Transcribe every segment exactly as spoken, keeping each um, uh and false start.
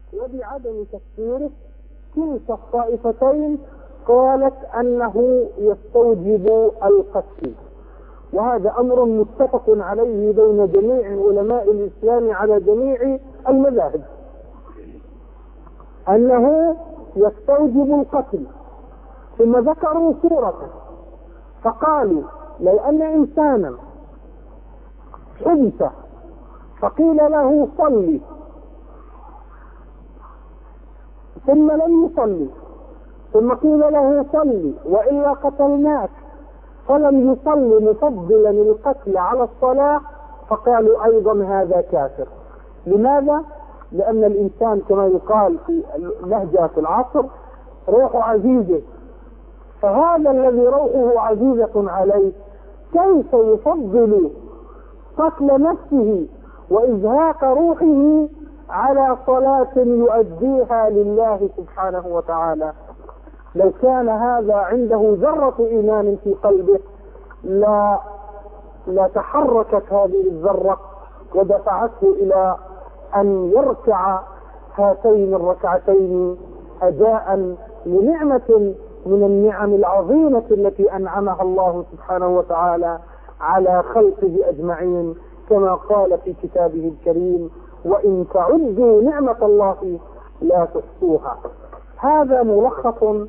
وبعدم تكفيره، كلتا الطائفتين قالت أنه يستوجب القتل. وهذا أمر متفق عليه بين جميع علماء الإسلام على جميع المذاهب، أنه يستوجب القتل. ثم ذكروا صورته فقالوا لو أن إنسانا حبس فقيل له صلي ثم لم يصلي، ثم قيل له صلي وإلا قتلناك، فلم يصلي مفضلا القتل على الصلاة، فقالوا أيضا هذا كافر. لماذا؟ لأن الإنسان كما يقال في لهجة العصر روح عزيزه، فهذا الذي روحه عزيزة عليه كيف يفضل قتل نفسه وإزهاق روحه على صلاة يؤديها لله سبحانه وتعالى؟ لو كان هذا عنده ذرة إيمان في قلبه لا لا تحركت هذه الذرة ودفعته إلى أن يركع هاتين الركعتين أداء لنعمة من النعم العظيمة التي أنعمها الله سبحانه وتعالى على خلقه أجمعين، كما قال في كتابه الكريم: وإن تعدوا نعمة الله لا تحصوها. هذا ملخص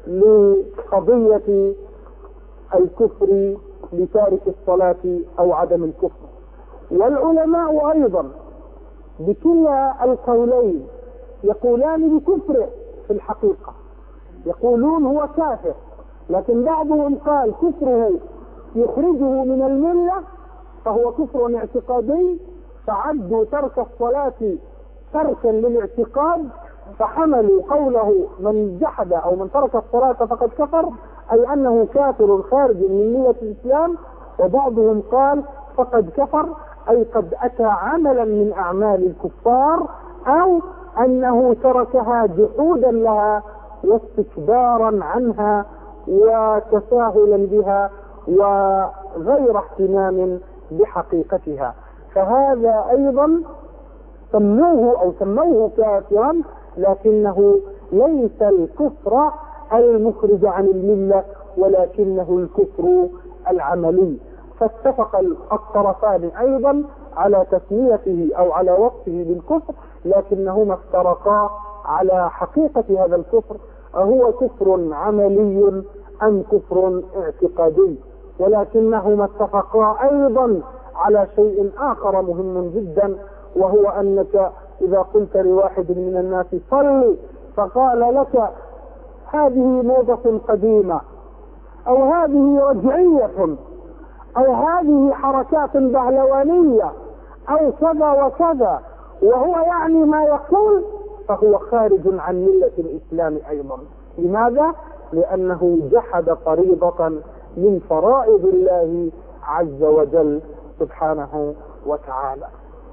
لقضية الكفر لتارك الصلاة أو عدم الكفر. والعلماء أيضا بكلا القولين يقولان بكفره في الحقيقة، يقولون هو كافر، لكن بعضهم قال كفره يخرجه من الملة فهو كفر اعتقادي، فعدوا ترك الصلاة تركا للاعتقاد، فحملوا قوله من جحد أو من ترك الصلاة فقد كفر أي أنه كافر خارج من ملة الإسلام. وبعضهم قال فقد كفر أي قد أتى عملا من أعمال الكفار، أو أنه تركها جحودا لها واستكبارا عنها وتساهلا بها وغير اهتمام بحقيقتها، فهذا أيضا سموه أو سموه كافرا، لكنه ليس الكفر المخرج عن الملة ولكنه الكفر العملي. فاتفق الطرفان أيضا على تسميته أو على وصفه بالكفر، لكنهما افترقا على حقيقة هذا الكفر، أهو كفر عملي أم كفر اعتقادي. ولكنهما اتفقا أيضا على شيء آخر مهم جدا، وهو أنك إذا قلت لواحد من الناس صل فقال لك هذه موضة قديمة أو هذه رجعية أو هذه حركات بهلوانية أو كذا وكذا، وهو يعني ما يقول، فهو خارج عن ملة الإسلام أيضا. لماذا؟ لأنه جحد فريضة من فرائض الله عز وجل سبحانه وتعالى.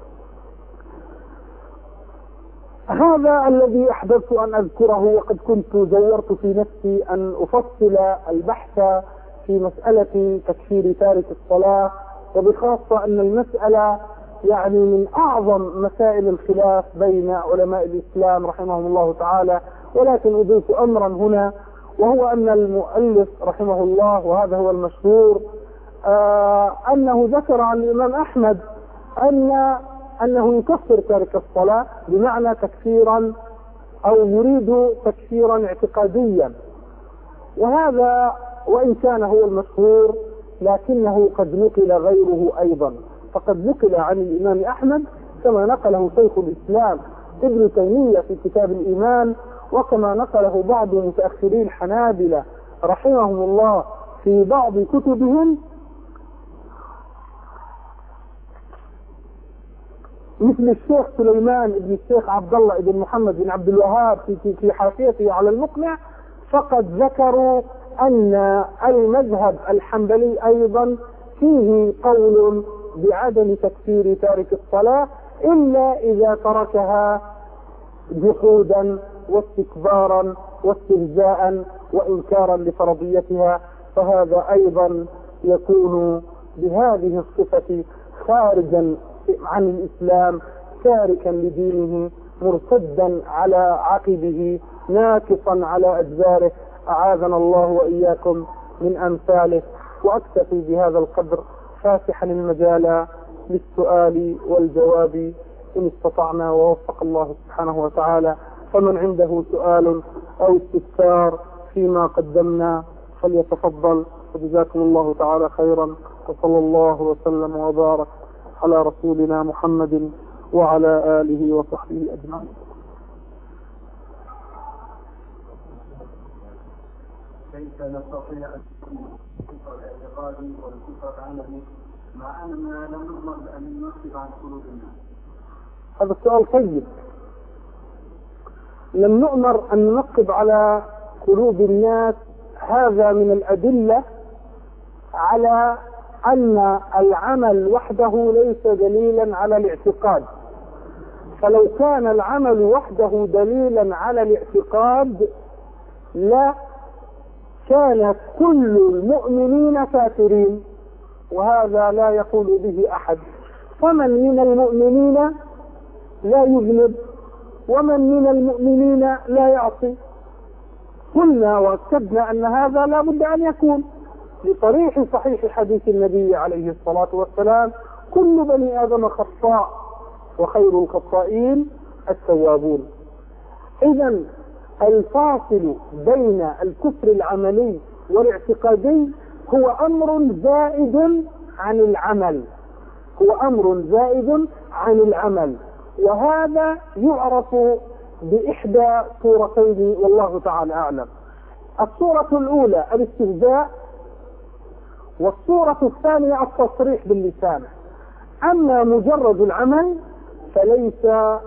هذا الذي أحببت أن أذكره، وقد كنت زورت في نفسي أن أفصل البحث في مسألة تكفير تارك الصلاة، وبخاصة أن المسألة يعني من أعظم مسائل الخلاف بين علماء الإسلام رحمهم الله تعالى. ولكن أضيف أمرا هنا، وهو أن المؤلف رحمه الله، وهذا هو المشهور، آه أنه ذكر عن الإمام أحمد أن أنه يكفر تارك الصلاة بمعنى تكفيرا أو يريد تكفيرا اعتقاديا، وهذا وإن كان هو المشهور لكنه قد نقل غيره أيضا. فقد نقل عن الإمام أحمد كما نقله شيخ الإسلام ابن تيمية في كتاب الإيمان، وكما نقله بعض متأخري الحنابلة رحمهم الله في بعض كتبهم، مثل الشيخ سليمان بن الشيخ عبد الله بن محمد بن عبد الوهاب في في حاشيته على المقنع. فقد ذكروا أن المذهب الحنبلي أيضا فيه قول بعدم تكفير تارك الصلاة إلا إذا تركها جحودا واستكبارا واستهزاء وإنكارا لفرضيتها، فهذا أيضا يكون بهذه الصفة خارجا عن الإسلام، تاركا لدينه مرتدا على عقبه ناكصا على أدباره. أعاذنا الله وإياكم من أمثاله. وأكتفي بهذا القدر فاتحا المجال للسؤال والجواب إن استطعنا، ووفق الله سبحانه وتعالى. فمن عنده سؤال أو استفسار فيما قدمنا فليتفضل، وجزاكم الله تعالى خيرا، وصلى الله وسلم وبارك على رسولنا محمد وعلى آله وصحبه أجمعين. كيف نستطيع أن الكفر الاعتقادي والكفر العملي مع أننا لم نؤمر بأن ننصب عن قلوب الناس؟ هذا السؤال طيب. لم نؤمر أن ننقب على قلوب الناس، هذا من الأدلة على أن العمل وحده ليس دليلا على الاعتقاد. فلو كان العمل وحده دليلا على الاعتقاد لا كان كل المؤمنين كافرين، وهذا لا يقول به أحد. فمن من المؤمنين لا يذنب، ومن من المؤمنين لا يعصي. قلنا واكدنا أن هذا لا بد أن يكون لصريح صحيح حديث النبي عليه الصلاة والسلام: كل بني آدم خطاء وخير الخطائين التوابون. إذن الفاصل بين الكفر العملي والاعتقادي هو أمر زائد عن العمل، هو أمر زائد عن العمل، وهذا يعرف بإحدى صورتين والله تعالى أعلم. الصورة الأولى الاستهزاء، والصورة الثانية التصريح باللسان. أما مجرد العمل فليس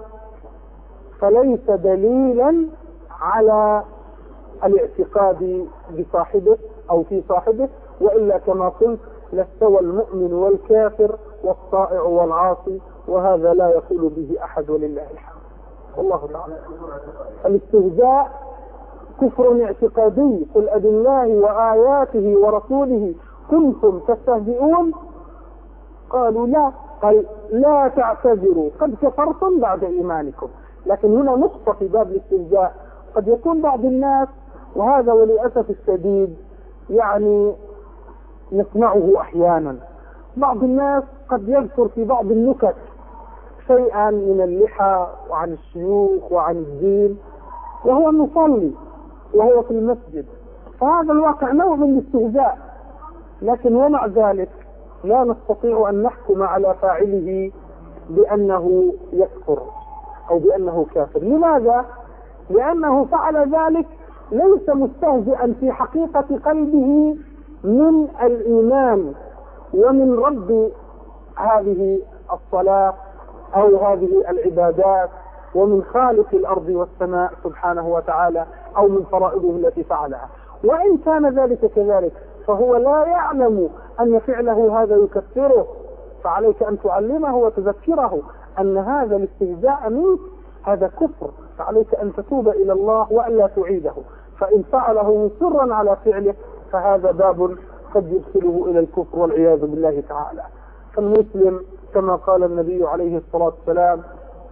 فليس دليلا على الاعتقاد بصاحبه أو في صاحبه، وإلا كما قلت لاستوى المؤمن والكافر والطائع والعاصي، وهذا لا يقول به أحد ولله الحمد. والله تعالى. الاستهزاء كفر اعتقادي: قل أبالله وآياته ورسوله كنتم تستهزئون؟ قالوا لا. قال لا تعتذروا قد كفرتم بعد إيمانكم. لكن هنا نقطة في باب الاستهزاء. قد يكون بعض الناس، وهذا وللأسف الشديد يعني نسمعه أحيانا، بعض الناس قد يذكر في بعض النكت شيئا من اللحى وعن الشيوخ وعن الدين وهو مصلي وهو في المسجد، فهذا الواقع نوع من الاستهزاء. لكن ومع ذلك لا نستطيع أن نحكم على فاعله بأنه يكفر أو بأنه كافر. لماذا؟ لأنه فعل ذلك ليس مستهزئا في حقيقة قلبه من الإيمان ومن رب هذه الصلاة أو هذه العبادات، ومن خالق الأرض والسماء سبحانه وتعالى، أو من فرائضه التي فعلها. وإن كان ذلك كذلك فهو لا يعلم أن فعله هذا يكفره، فعليك أن تعلمه وتذكره أن هذا الاستهزاء منك هذا كفر، فعليك أن تتوب إلى الله وألا تعيده. فإن فعله مصرا على فعله فهذا باب قد يدخله إلى الكفر والعياذ بالله تعالى. فالمسلم كما قال النبي عليه الصلاة والسلام،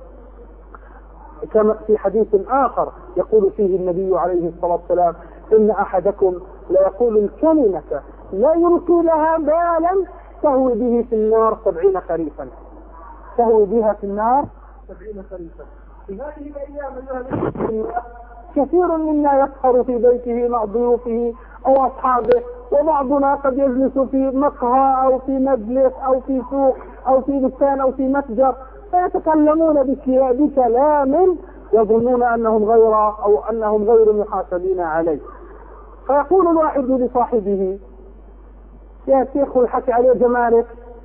كما في حديث آخر يقول فيه النبي عليه الصلاة والسلام: إن أحدكم لا يقول الكلمة لا يلقي لها بالا تهوي به في النار سبعين خريفا، تهوي بها في النار سبعين خريفا. في هذه الأيام أيها كثير منا يسهر في بيته مع ضيوفه أو أصحابه، وبعضنا قد يجلس في مقهى أو في مجلس أو في سوق أو في دكان أو في متجر، فيتكلمون بكلام يظنون أنهم غير أو أنهم غير محاسبين عليه. فيقول الواحد لصاحبه: يا شيخ الحكي عليه جمالك،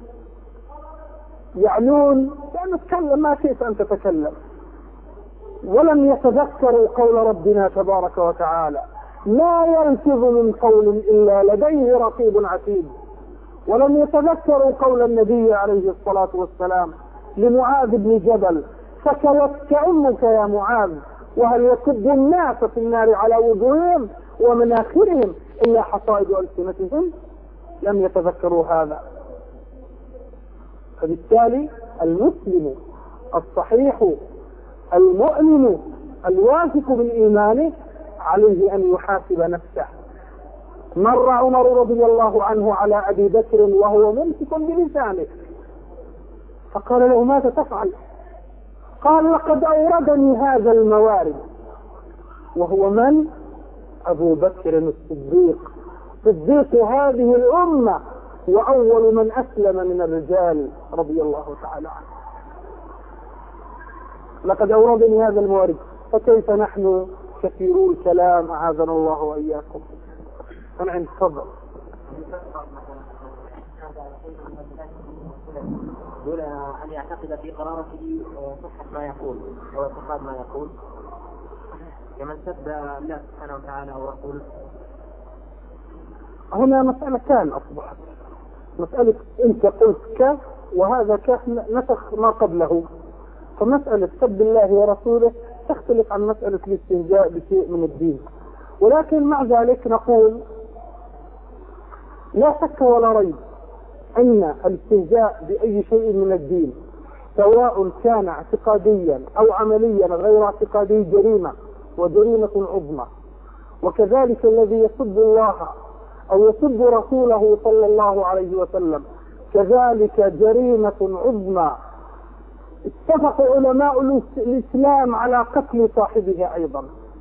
يعلون لأن تكلم ما كيف أن تتكلم. ولم يتذكروا قول ربنا تبارك وتعالى: لا يلفظ من قول إلا لديه رقيب عتيد. ولم يتذكروا قول النبي عليه الصلاة والسلام لمعاذ بن جبل: فكلتك أمك يا معاذ، وهل يكب الناس في النار على وجوههم ومناخرهم إلا حصائد ألسنتهم؟ لم يتذكروا هذا. فبالتالي المسلم الصحيح المؤمن الواثق من إيمانه عليه أن يحاسب نفسه. مر عمر رضي الله عنه على أبي بكر وهو ممسك بلسانه فقال له: ماذا تفعل؟ قال: لقد أوردني هذا الموارد. وهو من؟ أبو بكر الصديق، صديق هذه الأمة وأول من أسلم من الرجال رضي الله تعالى عنه. لقد أوردني هذا الموارد، فكيف نحن كثيرو الكلام أعاذنا الله وإياكم. أنا عند صبر دون أن يعتقد في قرارته صحة ما يقول أو اعتقاد ما يقول، كمن سب الله سبحانه وتعالى أو رسوله. هنا مسألة كان أصبحت مسألة أنت قلت ك وهذا ك نسخ ما قبله، فمسألة سب الله ورسوله تختلف عن مسألة الاستهزاء بشيء من الدين. ولكن مع ذلك نقول لا شك ولا ريب أن الاستهزاء بأي شيء من الدين سواء كان اعتقاديا أو عمليا غير اعتقادي جريمة وجريمة عظمى. وكذلك الذي يسب الله أو يسب رسوله صلى الله عليه وسلم كذلك جريمة عظمى. اتفق علماء الإسلام على قتل صاحبه أيضا،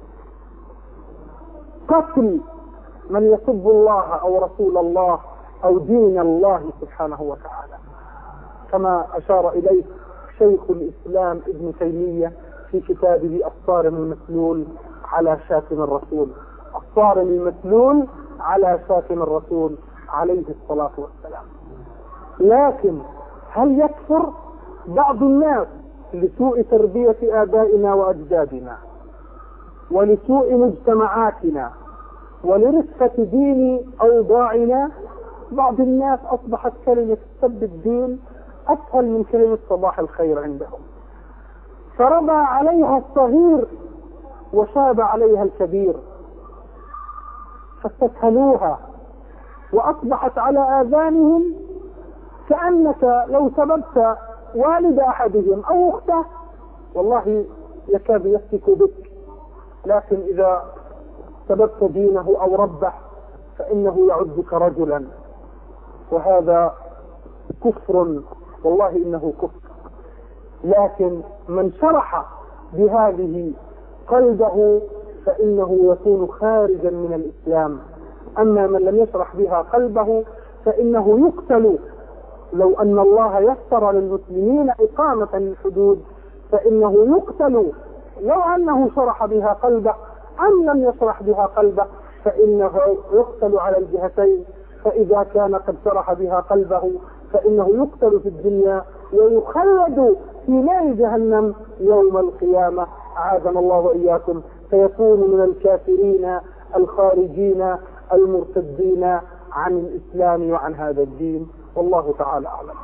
قتل من يسب الله أو رسول الله أو دين الله سبحانه وتعالى، كما أشار إليه شيخ الإسلام ابن تيمية في كتابه الصارم المسلول على شاتم الرسول. الصارم المسلول على شاتم الرسول عليه الصلاة والسلام. لكن هل يكفر بعض الناس لسوء تربية آبائنا وأجدادنا ولسوء مجتمعاتنا ولرفقة دين أوضاعنا؟ بعض الناس أصبحت كلمة سب الدين أسهل من كلمة صباح الخير عندهم، فربى عليها الصغير وشاب عليها الكبير فاستسهلوها وأصبحت على آذانهم كأنك لو سببت والد أحدهم أو أخته والله يكاد يفتك بك، لكن إذا سببت دينه أو ربه فإنه يعدك رجلا، وهذا كفر، والله إنه كفر. لكن من شرح بهذه قلبه فإنه يكون خارجا من الإسلام، أما من لم يشرح بها قلبه فإنه يقتل. لو أن الله يسر للمسلمين إقامة الحدود فإنه يقتل، لو أنه شرح بها قلبه أم لم يشرح بها قلبه فإنه يقتل على الجهتين. فإذا كان قد شرح بها قلبه فإنه يقتل في الدنيا ويخلد في نار جهنم يوم القيامة، أعاذنا الله وإياكم، فيكون من الكافرين الخارجين المرتدين عن الإسلام وعن هذا الدين، والله تعالى أعلم.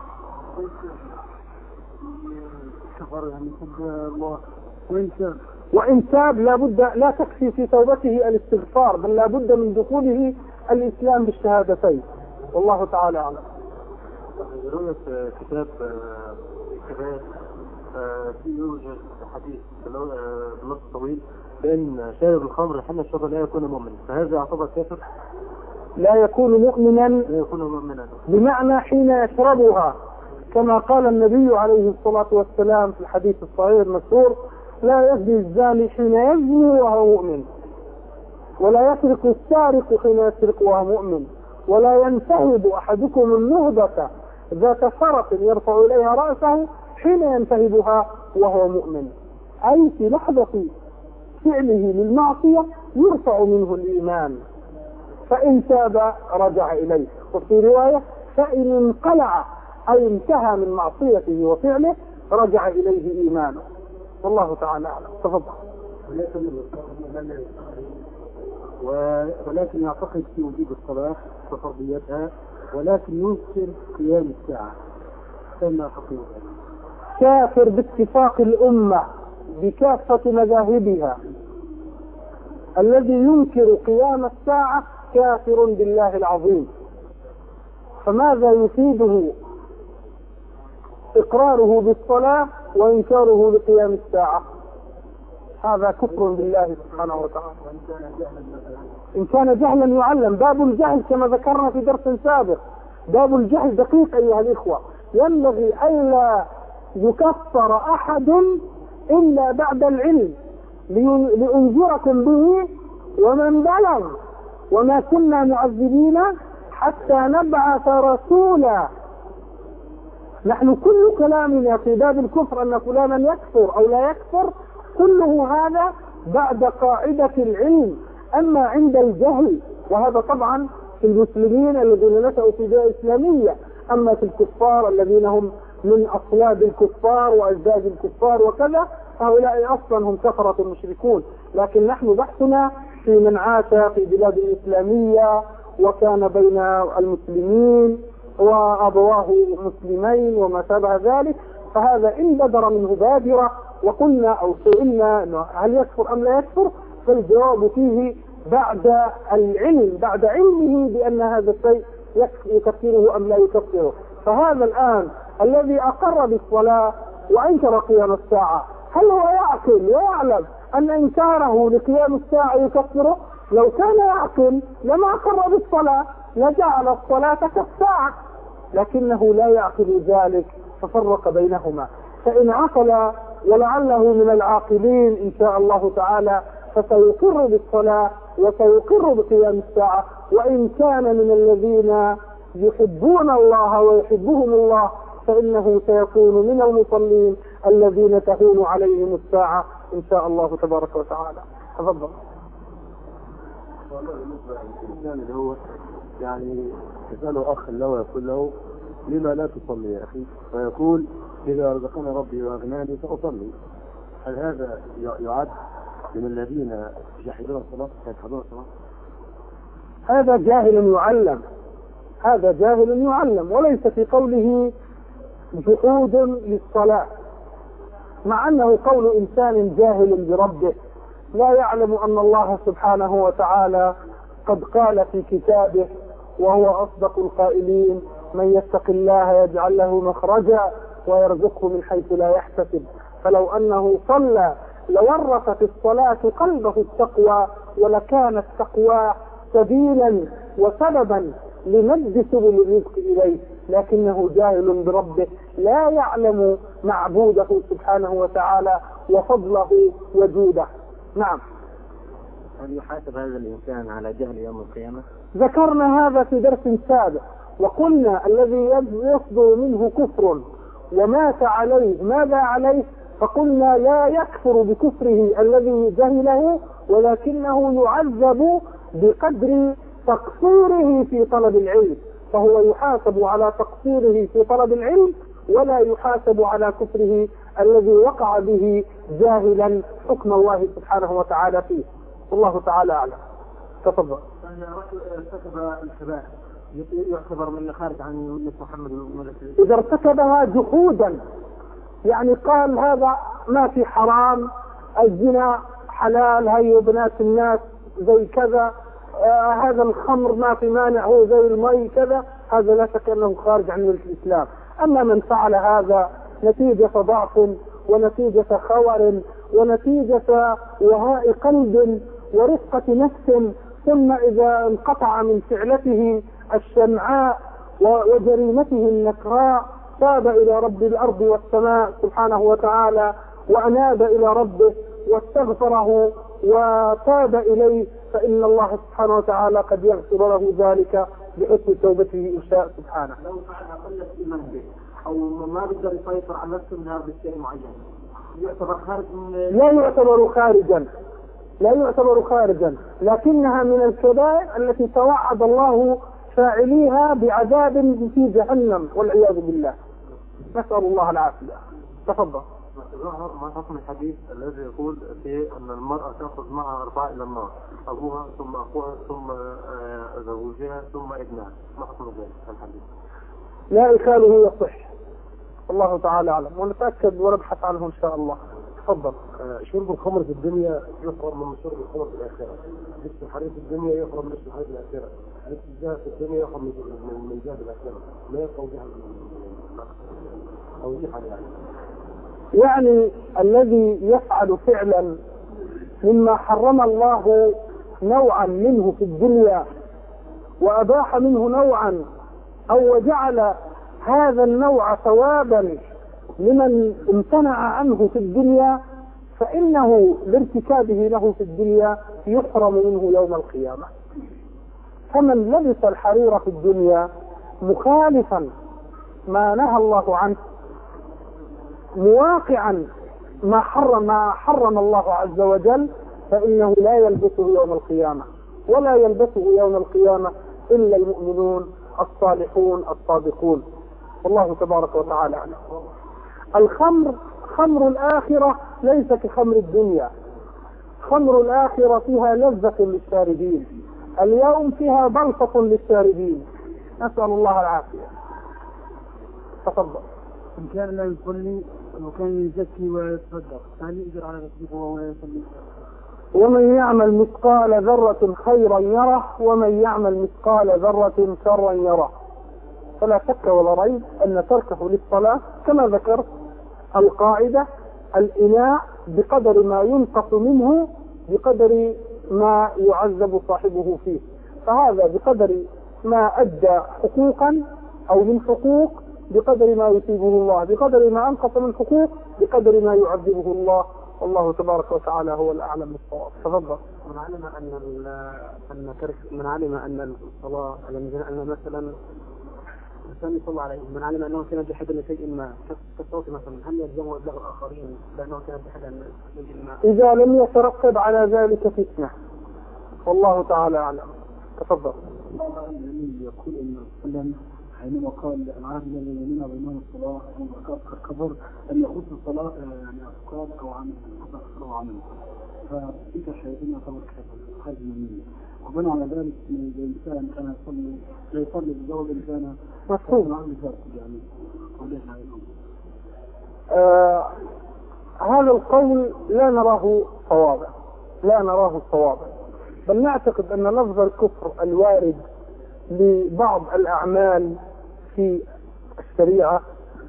وإن تاب لا بد، لا تكفي في توبته الاستغفار، بل لا بد من دخوله الإسلام بالشهادتين، والله تعالى أعلم. رؤية كتاب كتاب في يوجد حديث بنص طويل بأن شارب الخمر حين الشرب لا يكون مؤمنا، فهذا يعتبر كافر؟ لا يكون مؤمنا، لا يكون مؤمنا بمعنى حين يشربها، كما قال النبي عليه الصلاة والسلام في الحديث الصحيح المشهور: لا يزني الزاني حين يزني وهو مؤمن، ولا يسرق السارق حين يسرق وهو مؤمن، ولا ينتهب أحدكم النهبة ذات فرق يرفع إليها رأسه حين ينتهبها وهو مؤمن. أي في لحظة فعله للمعصية يرفع منه الإيمان، فإن تاب رجع إليه. وفي رواية: فإن انقلع أي انتهى من معصيته وفعله رجع إليه إيمانه، والله تعالى أعلم. تفضل. ولكن يعتقد في وجود الصلاة وفرضيتها، ولكن ينكر قيام الساعة، فما حقيقة؟ كافر باتفاق الأمة بكافة مذاهبها. الذي ينكر قيام الساعة كافر بالله العظيم. فماذا يفيده إقراره بالصلاة وإنكاره بقيام الساعة؟ هذا كفر بالله سبحانه وتعالى. إن كان جهلا يعلم. باب الجهل كما ذكرنا في درس سابق، باب الجهل دقيق أيها الإخوة، ينبغي ألا يكفر أحد إلا بعد العلم، لأنذركم به ومن بلغ وما كنا معذبين حتى نبعث رسولا. نحن كل كلامنا في باب الكفر أن فلانا يكفر أو لا يكفر كله هذا بعد قاعدة العلم. أما عند الجهل، وهذا طبعا في المسلمين الذين نشأوا في بيئة إسلامية، أما في الكفار الذين هم من أصلاب الكفار وأجداد الكفار وكذا، هؤلاء أصلا هم كفرة المشركون. لكن نحن بحثنا في من عاش في بلاد الإسلامية وكان بين المسلمين وأبواه مسلمين وما شابه ذلك، فهذا إن بدر منه بادرة وقلنا أو سئلنا هل يكفر أم لا يكفر، فالجواب فيه بعد العلم، بعد علمه بأن هذا الشيء يكفره أم لا يكفره. فهذا الآن الذي أقر بالصلاة وأنكر قيام الساعة، هل هو يعقل ويعلم أن إنكاره لقيام الساعة يكفره؟ لو كان يعقل لما أقر بالصلاة لجعل الصلاة كالساعة، لكنه لا يعقل ذلك ففرق بينهما. فإن عقل ولعله من العاقلين إن شاء الله تعالى فسيقر بالصلاة وسيقر بقيام الساعة. وإن كان من الذين يحبون الله ويحبهم الله فإنه سيكون من المصلين الذين تهون عليهم الساعة إن شاء الله تبارك وتعالى. تفضل. والله بالنسبة للإنسان اللي هو يعني يسأله أخ له ويقول له لما لا تصلي يا أخي؟ فيقول إذا رزقنا ربي وأغناني فأصلي. هل هذا يعد من الذين يجحدون الصلاة يجحدون الصلاة؟ هذا جاهل يعلم، هذا جاهل يعلم، وليس في قوله جحود للصلاة، مع أنه قول إنسان جاهل بربه لا يعلم أن الله سبحانه وتعالى قد قال في كتابه وهو أصدق القائلين: من يتق الله يجعل له مخرجا ويرزقه من حيث لا يحتسب. فلو أنه صلى لورثت الصلاة قلبه التقوى، ولكان التقوى سبيلا وسببا لمد سبل الرزق إليه، لكنه جاهل بربه لا يعلم معبوده سبحانه وتعالى وفضله وجوده. نعم. هل يحاسب هذا الإنسان على جهل يوم القيامة؟ ذكرنا هذا في درس سابق وقلنا الذي يصدر منه كفر ومات عليه ماذا عليه؟ فقلنا لا يكفر بكفره الذي جهله، ولكنه يعذب بقدر تقصيره في طلب العلم، فهو يحاسب على تقصيره في طلب العلم ولا يحاسب على كفره الذي وقع به جاهلا حكم الله سبحانه وتعالى فيه. والله تعالى أعلم. تفضل. ارتكب الكبائر يعتبر من خارج عن ملة محمد وملة إذا ارتكبها جحودا، يعني قال هذا ما في حرام، الزنا حلال، هي بنات الناس زي كذا، آه هذا الخمر ما في مانع هو زي المي كذا، هذا لا شك أنه خارج عن ملة الإسلام. أما من فعل هذا نتيجة ضعف ونتيجة خور ونتيجة وهاء قلب ورفقة نفس، ثم إذا انقطع من فعلته الشنعاء وجريمته النكراء تاب إلى رب الأرض والسماء سبحانه وتعالى وأناب إلى ربه واستغفره وتاب إليه، فإن الله سبحانه وتعالى قد يغفر له ذلك بحسن توبته إن شاء سبحانه. لو فعل قلة إيمان به أو ما بيقدر يسيطر على نفسه من هذا الشيء معين يعتبر خارج من... لا يعتبر خارجا، لا يعتبر خارجا، لكنها من الكبائر التي توعد الله فاعليها بعذاب في جهنم والعياذ بالله، نسأل الله العافية. تفضل. ما حكم الحديث الذي يقول فيه أن المرأة تأخذ معها أربعة إلى النار، أبوها ثم أخوها ثم زوجها ثم ابنها، ما حكم ذلك الحديث؟ لا إخاله يصح، الله تعالى أعلم، ونتأكد ونبحث عنه إن شاء الله. تفضل. شرب الخمر في الدنيا يحرم من شرب الخمر في الآخرة، لبس الحرير في الدنيا يحرم من لبس الحرير في الآخرة، لبس الذهب في الدنيا يحرم من ذهب الآخرة، لا يبقى جهل أو يحل يعني. يعني الذي يفعل فعلا مما حرم الله نوعا منه في الدنيا وأباح منه نوعا، أو وجعل هذا النوع ثوابا لمن امتنع عنه في الدنيا، فإنه لارتكابه له في الدنيا يحرم منه يوم القيامة. فمن لبس الحرير في الدنيا مخالفا ما نهى الله عنه، مواقعا ما حرم ما حرم الله عز وجل، فإنه لا يلبسه يوم القيامة، ولا يلبسه يوم القيامة إلا المؤمنون الصالحون الصادقون. والله تبارك وتعالى عنه. الخمر خمر الآخرة ليس كخمر الدنيا. خمر الآخرة فيها لذة للشاربين، اليوم فيها بلطة للشاربين، نسأل الله العافية. تفضل. إن كان لا يصلي وكان يزكي ويتصدق هل يقدر على تصديقه وهو يصلي؟ ومن يعمل مثقال ذرة خيرا يره، ومن يعمل مثقال ذرة شرا يره. فلا شك ولا ريب أن تركه للصلاة كما ذكرت القاعدة الإناء بقدر ما ينقص منه بقدر ما يعذب صاحبه فيه، فهذا بقدر ما أدى حقوقا أو من حقوق بقدر ما يثيبه الله، بقدر ما أنقص من حقوق بقدر ما يعذبه الله. والله تبارك وتعالى هو الأعلم بالصواب. تفضل. من علم أن أن ترك من علم أن الصلاة أن مثلا الإنسان يصلى عليه، من علم أنه كان جحدا لشيء ما كالصوت مثلا، هل يلزمه إبلاغ الآخرين بأنه كان جحدا لشيء ما؟ إذا لم يترتب على ذلك فتنة، والله تعالى أعلم. تفضل. يقول إن وسلم حينما قال العهد الذي بيننا وبين الصلاة كالكبر أن يخص الصلاة يعني أفكار أو عمل أو عمل، فإنت شايفين يعتبر خارج من النية، وبناء على ذلك الإنسان كان يصلي لا يصلي بجواب الإنسان مفهوم. يعني آه هذا القول لا نراه صوابا، لا نراه صوابا، بل نعتقد أن لفظ الكفر الوارد لبعض الأعمال في الشريعة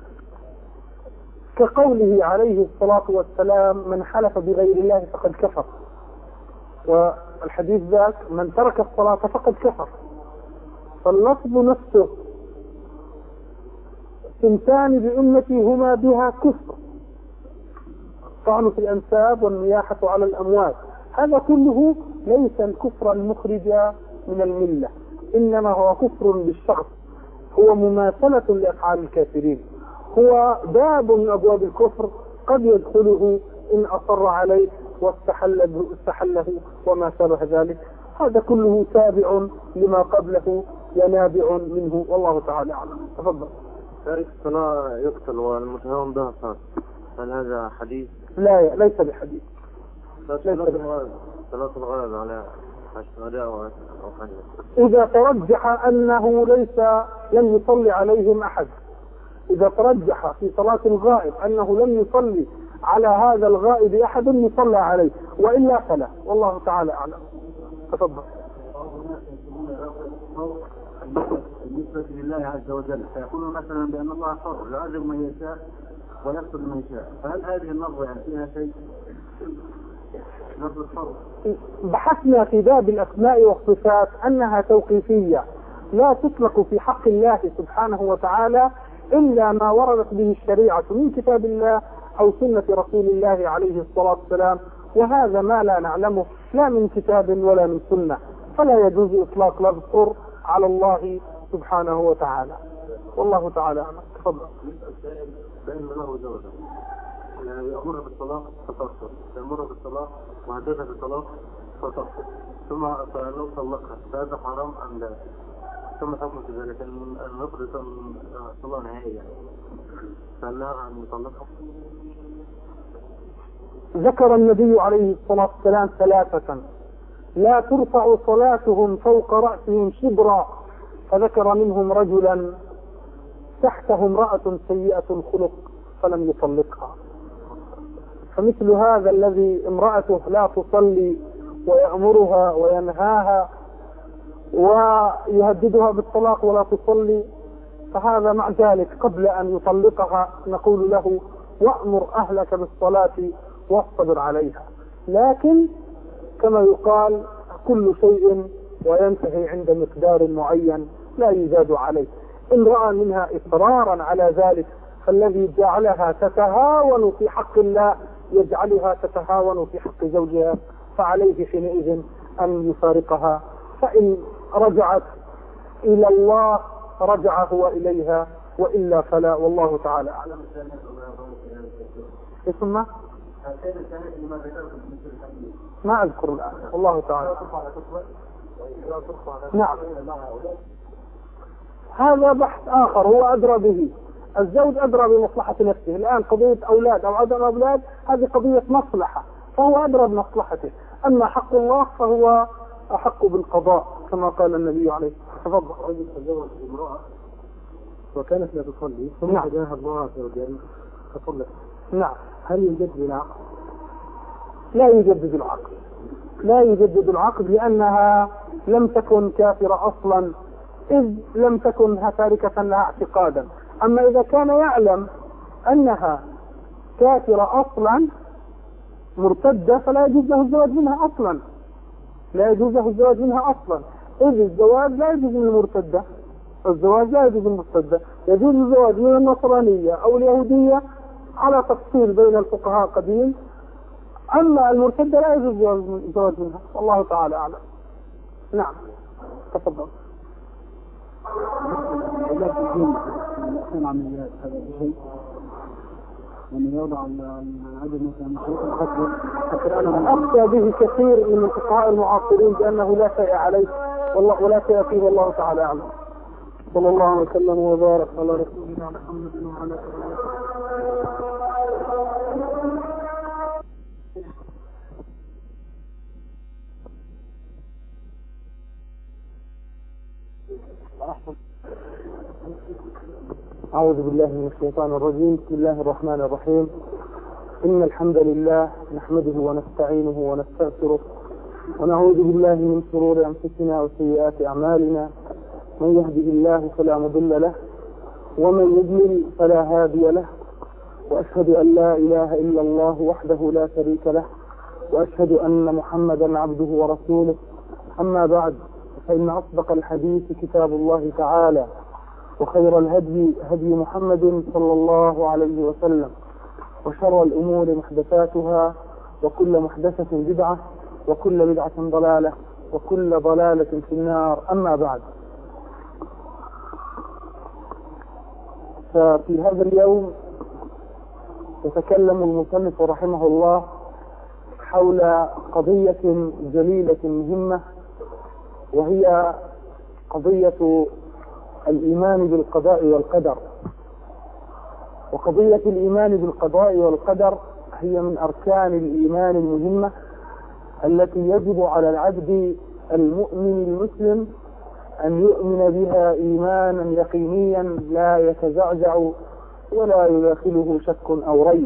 كقوله عليه الصلاة والسلام: من حلف بغير الله فقد كفر، والحديث ذاك: من ترك الصلاة فقد كفر. فاللفظ نفسه سنتان بأمتي هما بها كفر، الطعن في الأنساب والنياحة على الأموات، هذا كله ليس الكفر المخرج من الملة، إنما هو كفر بالشخص، هو مماثلة لأفعال الكافرين، هو باب من أبواب الكفر قد يدخله إن أصر عليه واستحله استحله وما شابه ذلك. هذا كله تابع لما قبله ونابع منه، والله تعالى أعلم. تفضل. تارك الصلاة يقتل والمتهاون بها صار، هل هذا حديث؟ لا، ليس بحديث. صلاة الغائب على إذا ترجح أنه ليس لم يصلي عليهم أحد، إذا ترجح في صلاة الغائب أنه لم يصلي على هذا الغائب أحد يصلى عليه، وإلا فلا، والله تعالى أعلم. تفضل. بالنسبة لله عز وجل فيقول مثلا بأن الله حر يعذب من يشاء ويقتل من يشاء، فهل هذه اللفظة يعني فيها شيء؟ بحثنا في باب الأسماء والصفات أنها توقيفية لا تطلق في حق الله سبحانه وتعالى إلا ما وردت به الشريعة من كتاب الله أو سنة رسول الله عليه الصلاة والسلام، وهذا ما لا نعلمه لا من كتاب ولا من سنة، فلا يجوز إطلاق لفظ حر على الله سبحانه وتعالى، والله تعالى أعلم. تفضل. بأن له زوجة يأمر بالصلاة فتقصر، يأمر بالصلاة وهدفها بالصلاة فتقصر، ثم لو طلقها فهذا حرام أم لا؟ ثم حكم في ذلك أن نفرض الصلاة نهائيا فلا أن يطلقها. ذكر النبي عليه الصلاة والسلام ثلاثة لا ترفع صلاتهم فوق رأسهم شبرا، فذكر منهم رجلا تحته امرأة سيئة الخلق فلم يطلقها. فمثل هذا الذي امرأته لا تصلي ويأمرها وينهاها ويهددها بالطلاق ولا تصلي، فهذا مع ذلك قبل أن يطلقها نقول له: وأمر أهلك بالصلاة واصطبر عليها. لكن كما يقال كل شيء وينتهي عند مقدار معين لا يزاد عليه. إن رأى منها إصرارا على ذلك فالذي جعلها تتهاون في حق الله يجعلها تتهاون في حق زوجها، فعليه حينئذ أن يفارقها. فإن رجعت إلى الله رجع هو إليها، وإلا فلا، والله تعالى أعلم. ثم ما أذكر الآن، والله تعالى. نعم، هذا بحث آخر هو أدرى به. الزوج أدرى بمصلحة نفسه. الآن قضية أولاد أو عدم أولاد هذه قضية مصلحة، فهو أدرى بمصلحته. أما حق الله فهو أحق بالقضاء كما قال النبي عليه الصلاة والسلام. تفضل. رجل تزوج امرأة وكانت لا تصلي ثم هداها الله عز وجل فصلت. نعم. هل يجدد العقد؟ لا يجدد العقد، لا يجدد العقد لأنها لم تكن كافرة أصلا، إذ لم تكن تاركة لها اعتقادا. أما إذا كان يعلم أنها كافرة أصلا مرتدة فلا يجوز له الزواج منها أصلا، لا يجوز له الزواج منها أصلا، إذ الزواج لا يجوز من المرتدة، الزواج لا يجوز من المرتدة، يجوز الزواج من النصرانية أو اليهودية على تفصيل بين الفقهاء قديم. أما المرتدة لا يجوز الزواج منها، والله تعالى أعلم. نعم، تفضل. من عمليات هذا الشيء من يوضع العدد مثلا أخشى به كثير من الفقهاء المعاصرين بأنه لا شيء عليه والله ولا شيء فيه، والله تعالى أعلم. صلى الله وسلم وبارك على رسولنا محمد وعلى آله. أعوذ بالله من الشيطان الرجيم. بسم الله الرحمن الرحيم. إن الحمد لله نحمده ونستعينه ونستغفره ونعوذ بالله من شرور أنفسنا وسيئات أعمالنا. من يهده الله فلا مضل له ومن يضلل فلا هادي له، وأشهد أن لا إله إلا الله وحده لا شريك له، وأشهد أن محمدا عبده ورسوله. أما بعد، فإن أصدق الحديث كتاب الله تعالى، وخير الهدي هدي محمد صلى الله عليه وسلم، وشر الأمور محدثاتها، وكل محدثة بدعة، وكل بدعة ضلالة، وكل ضلالة في النار. أما بعد، ففي هذا اليوم يتكلم المصنف رحمه الله حول قضية جليلة مهمة، وهي قضية الإيمان بالقضاء والقدر. وقضية الإيمان بالقضاء والقدر هي من أركان الإيمان المهمة التي يجب على العبد المؤمن المسلم أن يؤمن بها إيمانا يقينيا لا يتزعزع ولا يداخله شك أو ريب.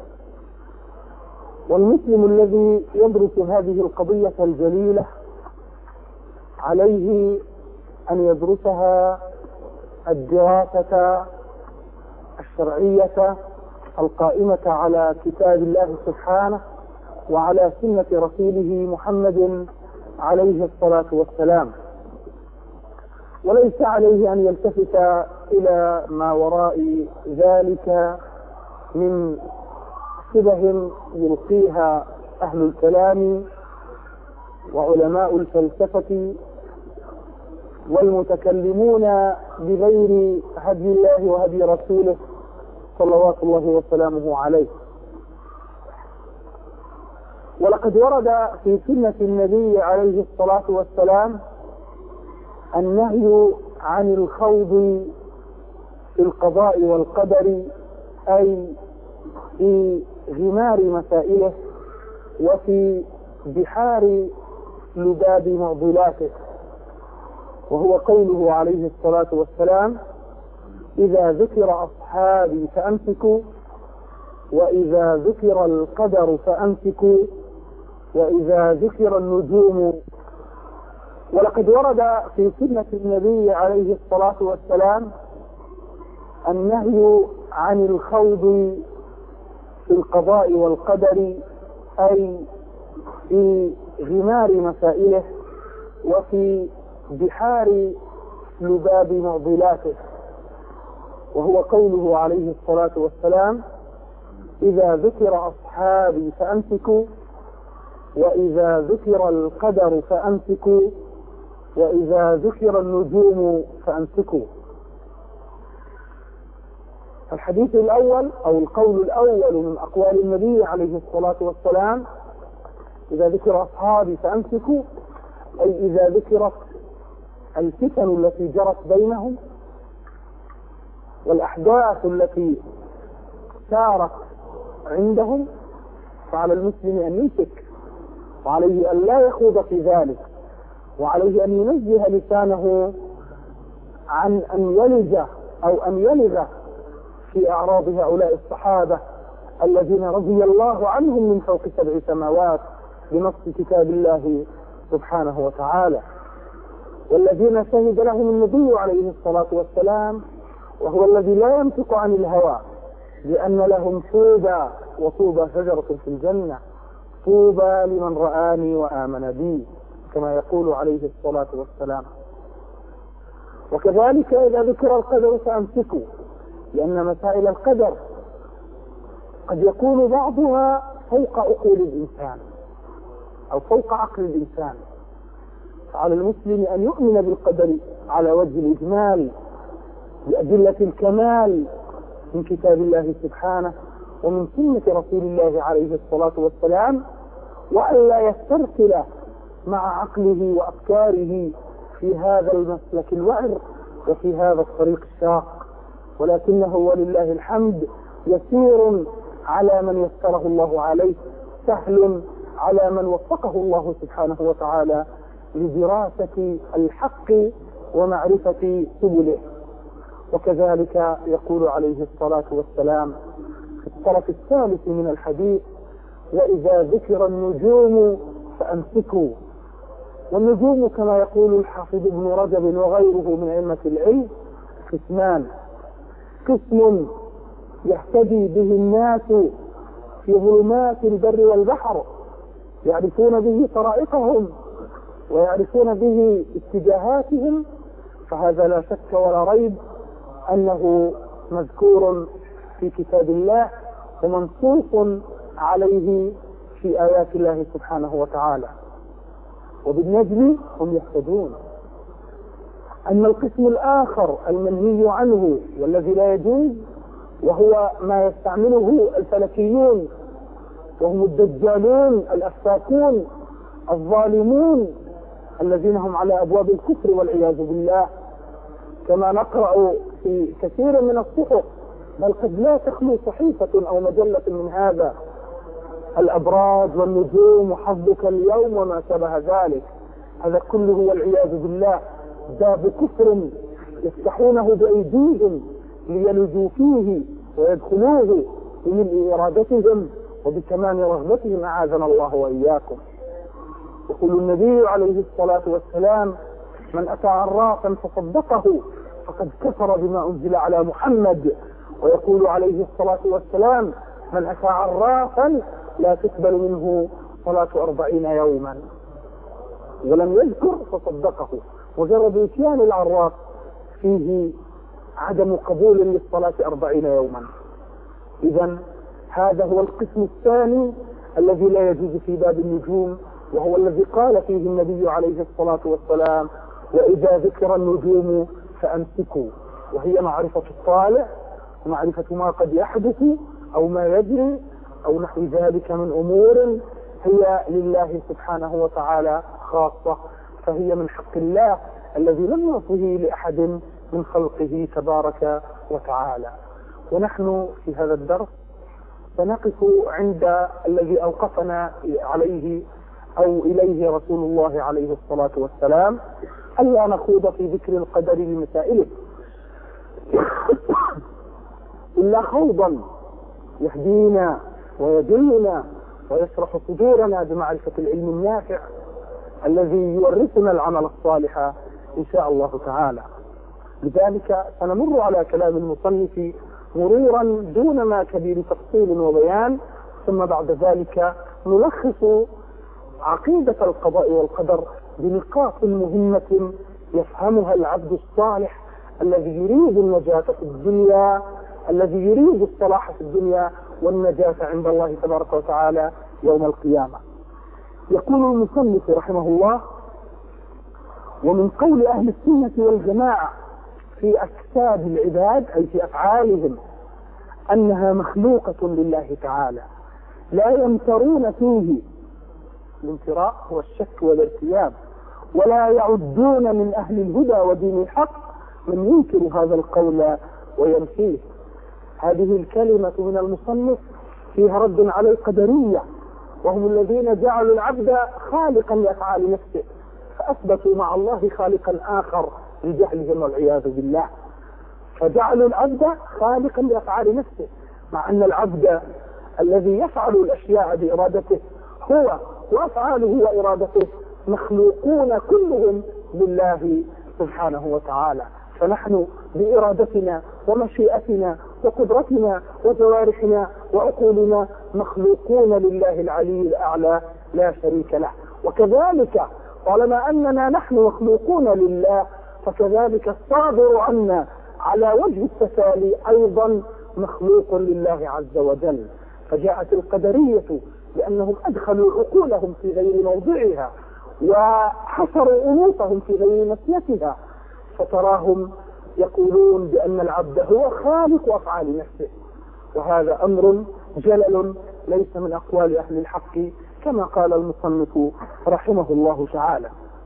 والمسلم الذي يدرس هذه القضية الجليلة عليه أن يدرسها الدراسة الشرعية القائمة على كتاب الله سبحانه وعلى سنة رسوله محمد عليه الصلاة والسلام، وليس عليه أن يلتفت إلى ما وراء ذلك من شبه يلقيها أهل الكلام وعلماء الفلسفة والمتكلمون بغير هدي الله وهدي رسوله صلوات الله وسلامه عليه. ولقد ورد في سنة النبي عليه الصلاة والسلام النهي عن الخوض في القضاء والقدر، أي في غمار مسائله وفي بحار لباب معضلاته، وهو قوله عليه الصلاة والسلام: إذا ذكر أصحابي فأمسكوا، وإذا ذكر القدر فأمسكوا، وإذا ذكر النجوم. ولقد ورد في سنة النبي عليه الصلاة والسلام النهي عن الخوض في القضاء والقدر، أي في غمار مسائله وفي بحار لباب معضلاته، وهو قوله عليه الصلاة والسلام: إذا ذكر أصحابي فأمسكوا، وإذا ذكر القدر فأمسكوا، وإذا ذكر النجوم فأمسكوا. الحديث الأول أو القول الأول من أقوال النبي عليه الصلاة والسلام: إذا ذكر أصحابي فأمسكوا، أي إذا ذكرت الفتن التي جرت بينهم والأحداث التي سارت عندهم فعلى المسلم أن يمسك، وعليه أن لا يخوض في ذلك، وعليه أن ينزه لسانه عن أن يلج أو أن يلغ في أعراض هؤلاء الصحابة الذين رضي الله عنهم من فوق سبع سماوات بنص كتاب الله سبحانه وتعالى، والذين شهد لهم النبي عليه الصلاة والسلام وهو الذي لا ينطق عن الهوى لأن لهم طوبى وطوبى شجرة في الجنة، طوبى لمن رآني وآمن بي، كما يقول عليه الصلاة والسلام. وكذلك إذا ذكر القدر فأمسكوا، لأن مسائل القدر قد يكون بعضها فوق عقول الإنسان أو فوق عقل الإنسان، فعلى المسلم أن يؤمن بالقدر على وجه الإجمال بأدلة الكمال من كتاب الله سبحانه ومن سنة رسول الله عليه الصلاة والسلام، وألا يسترسل مع عقله وأفكاره في هذا المسلك الوعر وفي هذا الطريق الشاق، ولكنه ولله الحمد يسير على من يسره الله عليه، سهل على من وفقه الله سبحانه وتعالى لدراسة الحق ومعرفة سبله. وكذلك يقول عليه الصلاة والسلام في الطرف الثالث من الحديث: وإذا ذكر النجوم فأمسكوا. والنجوم كما يقول الحافظ ابن رجب وغيره من أئمة العلم قسمان: قسم يهتدي به الناس في ظلمات البر والبحر، يعرفون به طرائقهم ويعرفون به اتجاهاتهم، فهذا لا شك ولا ريب أنه مذكور في كتاب الله ومنصوص عليه في آيات الله سبحانه وتعالى. وبالنجم هم يهتدون. أما القسم الآخر المنهي عنه والذي لا يجوز وهو ما يستعمله الفلكيون، وهم الدجالون الأفاكون الظالمون الذين هم على أبواب الكفر والعياذ بالله، كما نقرأ في كثير من الصحف، بل قد لا تخلو صحيفة أو مجلة من هذا: الأبراج والنجوم وحظك اليوم وما شابه ذلك. هذا كله والعياذ بالله باب كفر يفتحونه بأيديهم ليلجوا فيه ويدخلوه بملء إرادتهم وبكمال رغبتهم، أعاذنا الله وإياكم. يقول النبي عليه الصلاة والسلام: من أتى عرافا فصدقه فقد كفر بما أنزل على محمد. ويقول عليه الصلاة والسلام: من أتى عرافا لا تقبل منه صلاة أربعين يوما. ولم يذكر فصدقه، مجرد إتيان العراف فيه عدم قبول للصلاة أربعين يوما. إذن هذا هو القسم الثاني الذي لا يجوز في باب النجوم، وهو الذي قال فيه النبي عليه الصلاة والسلام: وإذا ذكر النجوم فأمسكوا، وهي معرفة الطالع ومعرفة ما قد يحدث أو ما يجري أو نحو ذلك من أمور هي لله سبحانه وتعالى خاصة، فهي من حق الله الذي لم يعطه لأحد من خلقه تبارك وتعالى. ونحن في هذا الدرس سنقف عند الذي أوقفنا عليه أو إليه رسول الله عليه الصلاة والسلام، ألا نخوض في ذكر القدر بمسائله إلا خوضا يهدينا ويدلنا ويشرح صدورنا بمعرفة العلم النافع الذي يورثنا العمل الصالح إن شاء الله تعالى. لذلك سنمر على كلام المصنف مرورا دون ما كبير تفصيل وبيان، ثم بعد ذلك نلخص عقيدة القضاء والقدر بنقاط مهمة يفهمها العبد الصالح الذي يريد النجاة في الدنيا، الذي يريد الصلاح في الدنيا والنجاة عند الله تبارك وتعالى يوم القيامة. يقول المصنف رحمه الله: ومن قول أهل السنة والجماعة في أجساد العباد أي في أفعالهم أنها مخلوقة لله تعالى لا يمترون فيه، الامتراء هو الشك والارتياب، ولا يعدون من أهل الهدى ودين الحق من ينكر هذا القول وينفيه. هذه الكلمة من المصنف فيها رد على القدرية، وهم الذين جعلوا العبد خالقا لأفعال نفسه، فأثبتوا مع الله خالقا آخر لجهلهم والعياذ بالله، فجعلوا العبد خالقا لأفعال نفسه، مع أن العبد الذي يفعل الأشياء بإرادته هو وأفعاله وإرادته مخلوقون كلهم لله سبحانه وتعالى. فنحن بإرادتنا ومشيئتنا وقدرتنا وجوارحنا وعقولنا مخلوقون لله العلي الأعلى لا شريك له. وكذلك طالما أننا نحن مخلوقون لله فكذلك الصادر عنا على وجه التسالي أيضا مخلوق لله عز وجل. فجاءت القدرية لأنهم أدخلوا عقولهم في غير موضعها وحصروا أنوفهم في غير مسيتها، فتراهم يقولون بأن العبد هو خالق أفعال نفسه، وهذا أمر جلل ليس من أقوال أهل الحق كما قال المصنف رحمه الله تعالى.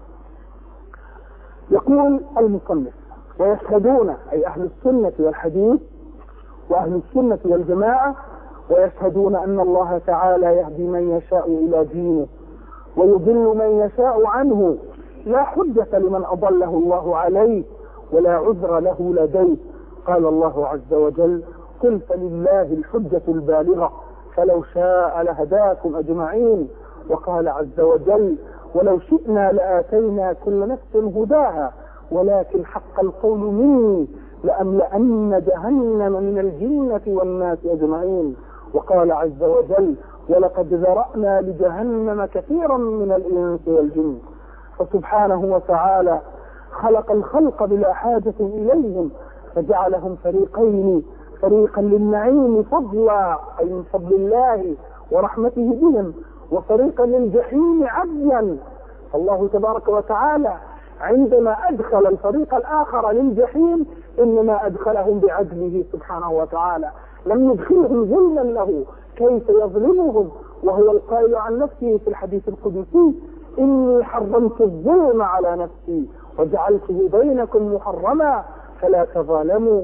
يقول المصنف: ويشهدون أي أهل السنة والحديث وأهل السنة والجماعة ويشهدون أن الله تعالى يهدي من يشاء إلى دينه ويضل من يشاء عنه، لا حجة لمن أضله الله عليه ولا عذر له لديه. قال الله عز وجل: قل فلله الحجة البالغة فلو شاء لهداكم أجمعين. وقال عز وجل: ولو شئنا لآتينا كل نفس هداها ولكن حق القول مني لأملأن جهنم من الجنة والناس أجمعين. وقال عز وجل: ولقد ذرأنا لجهنم كثيرا من الإنس والجن. فسبحانه وتعالى خلق الخلق بلا حاجة إليهم فجعلهم فريقين، فريقا للنعيم فضلا أي من فضل الله ورحمته بهم، وفريقا للجحيم عدلا. الله تبارك وتعالى عندما أدخل الفريق الآخر للجحيم إنما أدخلهم بعدله سبحانه وتعالى، لم يدخلهم ظلما له كيف يظلمهم، وهو القائل عن نفسه في الحديث القدسي: إني حرمت الظلم على نفسي وجعلته بينكم محرما فلا تظالموا.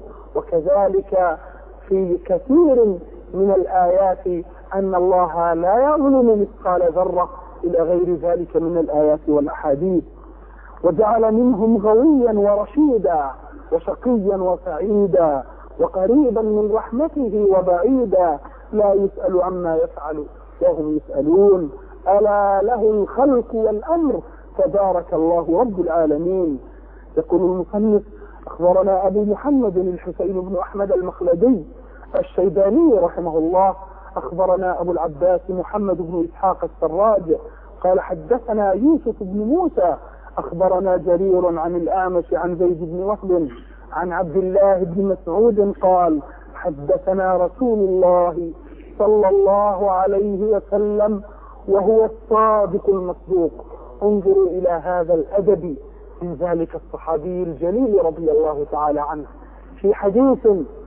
وكذلك في كثير من الآيات أن الله لا يظلم مثقال ذرة إلى غير ذلك من الآيات والأحاديث. وجعل منهم غويا ورشيدا وشقيا وسعيدا وقريبا من رحمته وبعيدا لا يسأل عما يفعل وهم يسألون ألا له الخلق والأمر تبارك الله رب العالمين. يقول المصنف: أخبرنا أبو محمد الحسين بن أحمد المخلدي الشيباني رحمه الله أخبرنا أبو العباس محمد بن إسحاق السراج قال حدثنا يوسف بن موسى أخبرنا جرير عن الأعمش عن زيد بن وهب عن عبد الله بن مسعود قال حدثنا رسول الله صلى الله عليه وسلم وهو الصادق المصدوق. انظروا إلى هذا الأدب من ذلك الصحابي الجليل رضي الله تعالى عنه في حديث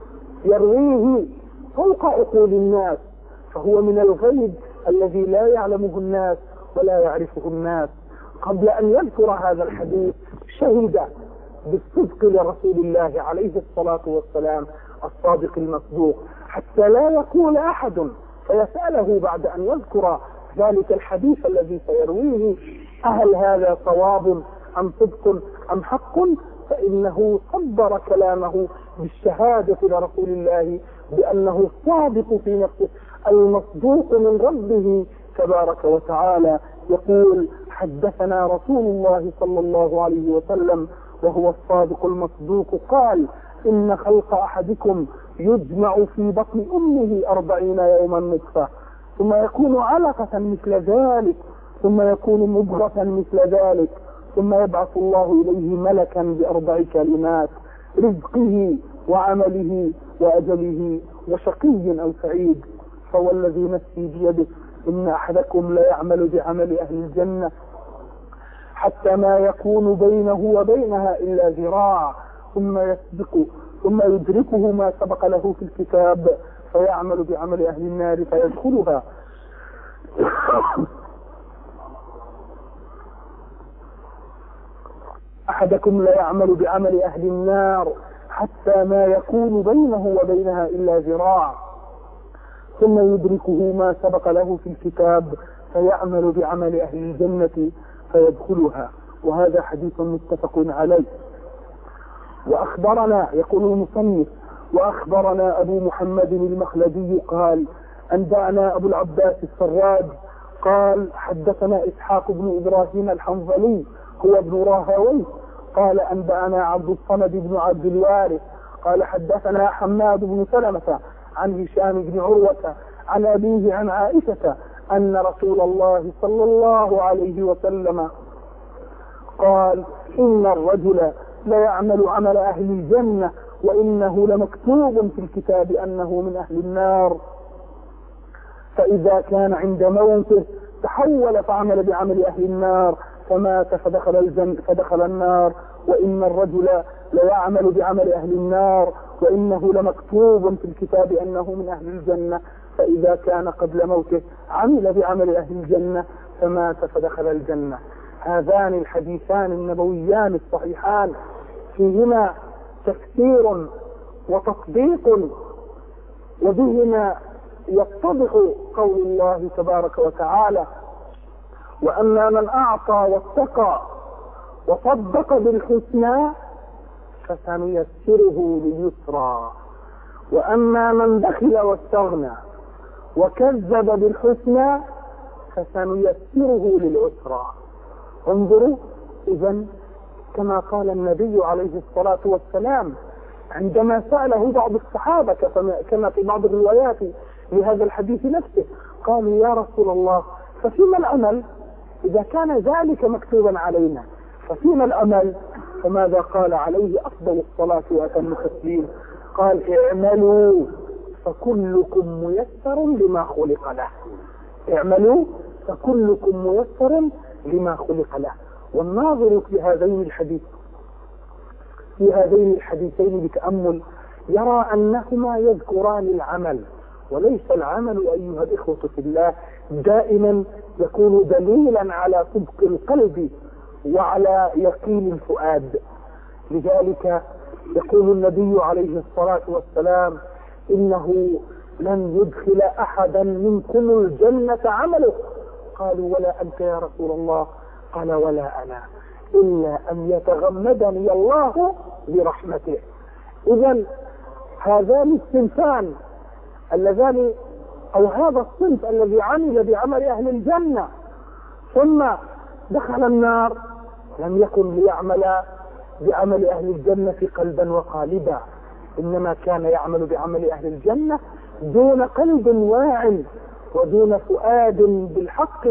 يرويه فوق عقول الناس، فهو من الغيب الذي لا يعلمه الناس ولا يعرفه الناس. قبل أن يذكر هذا الحديث شهد بالصدق لرسول الله عليه الصلاة والسلام الصادق المصدوق، حتى لا يقول أحد فيسأله بعد أن يذكر ذلك الحديث الذي سيرويه أهل هذا صواب أم صدق أم حق، فإنه صبر كلامه بالشهادة لرسول الله بأنه الصادق في نفسه المصدوق من ربه تبارك وتعالى. يقول حدثنا رسول الله صلى الله عليه وسلم وهو الصادق المصدوق قال إن خلق أحدكم يجمع في بطن أمه أربعين يوما نطفة ثم يكون علقة مثل ذلك ثم يكون مضغة مثل ذلك، ثم يبعث الله إليه ملكا بأربع كلمات: رزقه وعمله وأجله وشقي أو سعيد. فوالذي نفسي بيده إن أحدكم لا يعمل بعمل أهل الجنة حتى ما يكون بينه وبينها إلا ذراع، ثم يسبق ثم يدركه ما سبق له في الكتاب فيعمل بعمل أهل النار فيدخلها. أحدكم لا يعمل بعمل أهل النار حتى ما يكون بينه وبينها إلا ذراع، ثم يدركه ما سبق له في الكتاب فيعمل بعمل أهل الجنة فيدخلها. وهذا حديث متفق عليه. وأخبرنا، يقول المصنف: وأخبرنا أبو محمد المخلدي قال: أنبأنا أبو العباس السراج قال: حدثنا إسحاق بن إبراهيم الحنظلي هو ابن راهويه قال: أنبأنا عبد الصمد بن عبد الوارث قال: حدثنا حماد بن سلمة عن هشام بن عروة عن أبيه عن عائشة أن رسول الله صلى الله عليه وسلم قال: إن الرجل لا يعمل عمل أهل الجنة وإنه لمكتوب في الكتاب أنه من أهل النار، فإذا كان عند موته تحول فعمل بعمل أهل النار فمات فدخل الجنة فدخل النار، وإن الرجل لا يعمل بعمل أهل النار وإنه لمكتوب في الكتاب أنه من أهل الجنة، فإذا كان قبل موته عمل بعمل أهل الجنة فمات فدخل الجنة. هذان الحديثان النبويان الصحيحان فيهما تفسير وتطبيق، وبهما يتضح قول الله تبارك وتعالى: وأما من أعطى واتقى وصدق بالحسنى فسنيسره لليسرى، وأما من بخل واستغنى وكذب بالحسنى فسنيسره للعسرى. انظروا إذن كما قال النبي عليه الصلاة والسلام عندما سأله بعض الصحابة كما في بعض الروايات لهذا الحديث نفسه، قالوا: يا رسول الله ففيما العمل إذا كان ذلك مكتوبا علينا، ففيما العمل؟ فماذا قال عليه أفضل الصلاة وأتم التسليم؟ قال: اعملوا فكلكم ميسر لما خلق له. اعملوا فكلكم ميسر لما خلق له. والناظر في هذين الحديث في هذين الحديثين بتأمل يرى أنهما يذكران العمل، وليس العمل أيها الإخوة في الله دائما يكون دليلا على صدق القلب وعلى يقين الفؤاد. لذلك يقول النبي عليه الصلاة والسلام: إنه لن يدخل أحدا منكم الجنة عمله. قالوا: ولا أنت يا رسول الله؟ قال: ولا أنا، إلا أن يتغمدني الله برحمته. إذن هذان الصنفان اللذان أو هذا الصنف الذي عمل بعمل أهل الجنة ثم دخل النار لم يكن ليعمل بعمل أهل الجنة قلبا وقالبا، إنما كان يعمل بعمل أهل الجنة دون قلب واع ودون فؤاد بالحق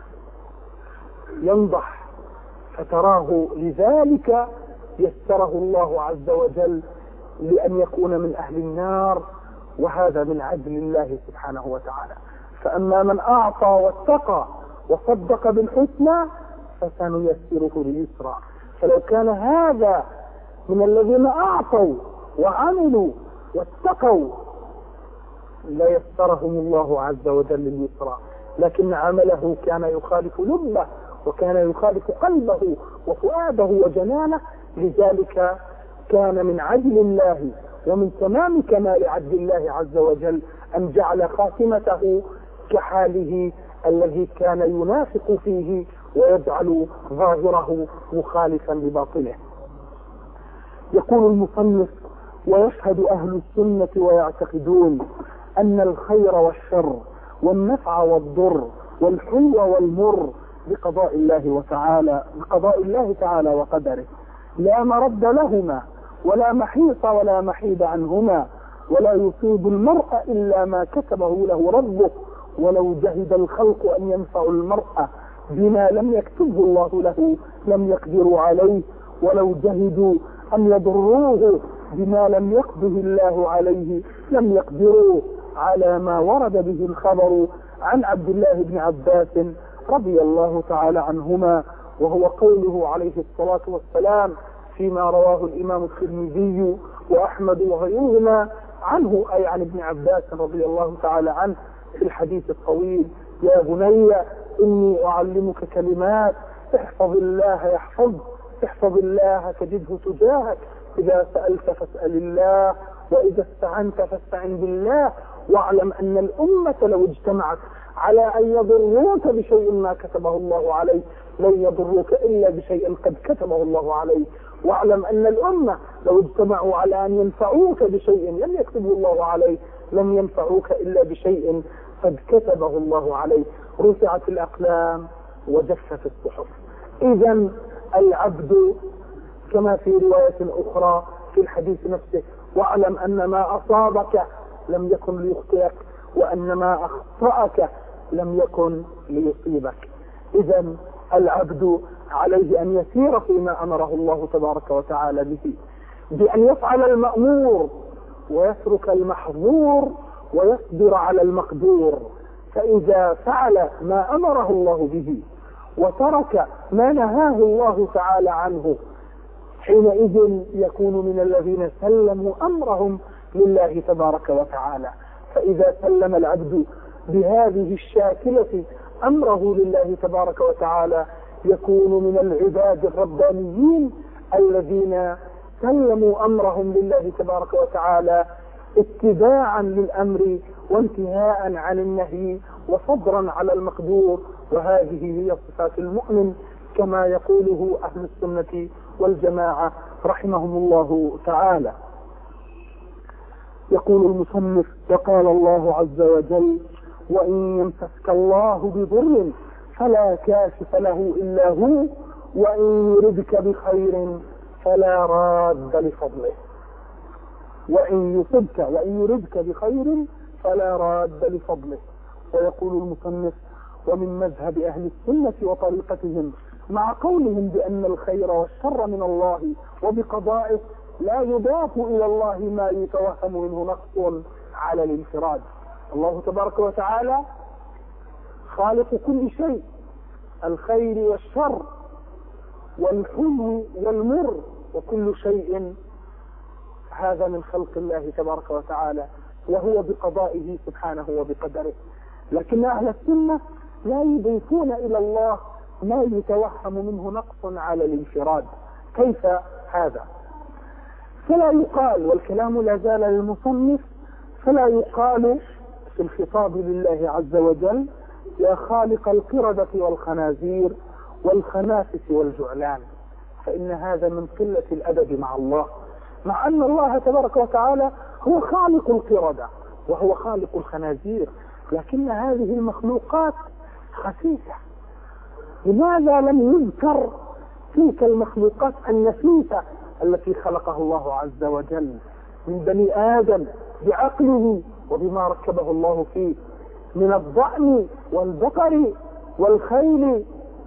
ينضح، فتراه لذلك يسره الله عز وجل لأن يكون من أهل النار، وهذا من عدل الله سبحانه وتعالى. فأما من أعطى واتقى وصدق بالحسنى فسنيسره لليسرى. فلو كان هذا من الذين أعطوا وعملوا واتقوا ليسرهم الله عز وجل لليسرى، لكن عمله كان يخالف لبه وكان يخالف قلبه وفؤاده وجنانه، لذلك كان من عدل الله ومن تمام كمال عدل الله عز وجل أن جعل خاتمته كحاله الذي كان ينافق فيه ويجعل ظاهره مخالفا لباطنه. يقول المصنف: ويشهد أهل السنة ويعتقدون أن الخير والشر والنفع والضر والحلو والمر بقضاء الله وتعالى بقضاء الله تعالى وقدره، لا مرد لهما ولا محيص ولا محيد عنهما، ولا يصيب المرء إلا ما كتبه له ربه، ولو جهد الخلق أن ينفعوا المرء بما لم يكتبه الله له لم يقدروا عليه، ولو جهدوا أن يضروه بما لم يقضه الله عليه لم يقدروا على ما ورد به الخبر عن عبد الله بن عباس رضي الله تعالى عنهما، وهو قوله عليه الصلاة والسلام فيما رواه الإمام الترمذي وأحمد وغيرهما عنه، أي عن ابن عباس رضي الله تعالى عنه في الحديث الطويل: يا بني إني أعلمك كلمات احفظ الله يحفظك، احفظ الله تجده تجاهك، إذا سألت فاسأل الله، وإذا استعنت فاستعن بالله، واعلم أن الأمة لو اجتمعت على أن يضروك بشيء ما كتبه الله عليه لن يضروك إلا بشيء قد كتبه الله عليه، واعلم أن الأمة لو اجتمعوا على أن ينفعوك بشيء لم يكتبه الله عليه لم ينفعوك إلا بشيء قد كتبه الله عليه. رفعت الأقلام وجفت الصحف. إذا العبد كما في رواية أخرى في الحديث نفسه: واعلم أن ما أصابك لم يكن ليخطئك، وأن ما أخطأك لم يكن ليصيبك. إذا العبد عليه أن يسير فيما أمره الله تبارك وتعالى به، بأن يفعل المأمور ويترك المحظور ويصبر على المقدور. فإذا فعل ما أمره الله به وترك ما نهاه الله تعالى عنه حينئذ يكون من الذين سلموا أمرهم لله تبارك وتعالى. فإذا سلم العبد بهذه الشاكلة أمره لله تبارك وتعالى يكون من العباد الربانيين الذين سلموا أمرهم لله تبارك وتعالى اتباعا للأمر وانتهاء عن النهي وصبرا على المقدور. وهذه هي صفات المؤمن كما يقوله أهل السنة والجماعة رحمهم الله تعالى. يقول المصنف: وقال الله عز وجل: وإن يمسسك الله بضر فلا كاشف له إلا هو، وإن يردك بخير فلا راد لفضله. وإن يصبك وإن يردك بخير فلا راد لفضله. ويقول المصنف: ومن مذهب أهل السنة وطريقتهم مع قولهم بأن الخير والشر من الله وبقضائه لا يضاف إلى الله ما يتوهم منه نقص على الانفراد. الله تبارك وتعالى خالق كل شيء، الخير والشر والحلو والمر، وكل شيء هذا من خلق الله تبارك وتعالى وهو بقضائه سبحانه وبقدره. لكن أهل السنة لا يضيفون إلى الله ما يتوهم منه نقص على الانفراد. كيف هذا؟ فلا يقال، والكلام لا زال للمصنف، فلا يقال في الخطاب لله عز وجل: يا خالق القردة والخنازير والخنافس والجعلان، فإن هذا من قلة الأدب مع الله، مع أن الله تبارك وتعالى هو خالق القردة وهو خالق الخنازير، لكن هذه المخلوقات خسيسة. لماذا لم يذكر تلك المخلوقات النفيسة التي خلقها الله عز وجل من بني آدم بعقله وبما ركبه الله فيه من الضأن والبقر والخيل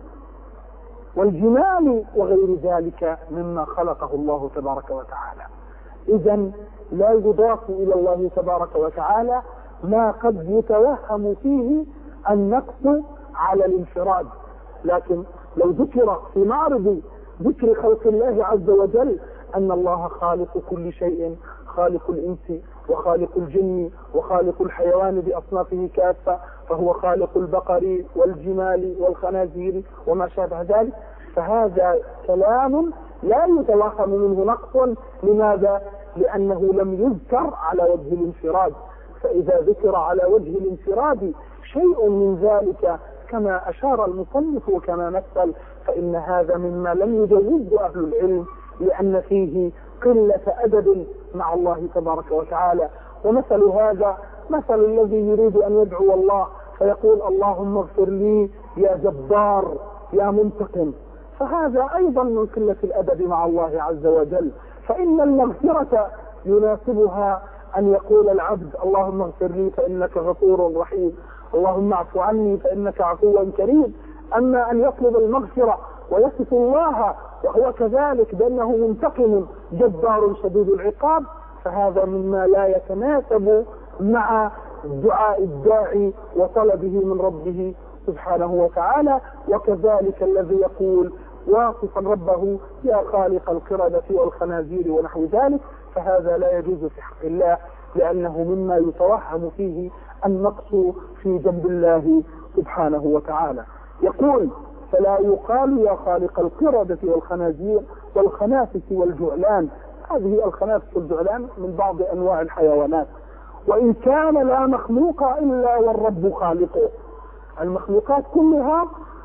والجمال وغير ذلك مما خلقه الله تبارك وتعالى؟ إذن لا يضاف إلى الله تبارك وتعالى ما قد يتوهم فيه النقص على الانفراد. لكن لو ذكر في معرض ذكر خلق الله عز وجل أن الله خالق كل شيء، خالق الإنس وخالق الجن وخالق الحيوان بأصنافه كافة، فهو خالق البقر والجمال والخنازير وما شابه ذلك، فهذا كلام لا يتوهم منه نقص. لماذا؟ لأنه لم يذكر على وجه الانفراد. فإذا ذكر على وجه الانفراد شيء من ذلك كما أشار المصنف وكما مثل، فإن هذا مما لم يجوزه أهل العلم، لأن فيه قلة أدب مع الله تبارك وتعالى. ومثل هذا مثل الذي يريد أن يدعو الله فيقول: اللهم اغفر لي يا جبار يا منتقم، فهذا أيضا من قلة الأدب مع الله عز وجل. فإن المغفرة يناسبها أن يقول العبد: اللهم اغفر لي فإنك غفور رحيم، اللهم اعف عني فإنك عفو كريم. أما أن يطلب المغفرة ويصف الله وهو كذلك بأنه منتقم جبار شديد العقاب، فهذا مما لا يتناسب مع دعاء الداعي وطلبه من ربه سبحانه وتعالى. وكذلك الذي يقول واصفا ربه يا خالق القردة والخنازير ونحو ذلك، فهذا لا يجوز في حق الله، لأنه مما يتوهم فيه النقص في جنب الله سبحانه وتعالى. يقول فلا يقال يا خالق القردة والخنازير والخنافس والجعلان. هذه الخنافس والجعلان من بعض أنواع الحيوانات، وإن كان لا مخلوق إلا والرب خالقه. المخلوقات كلها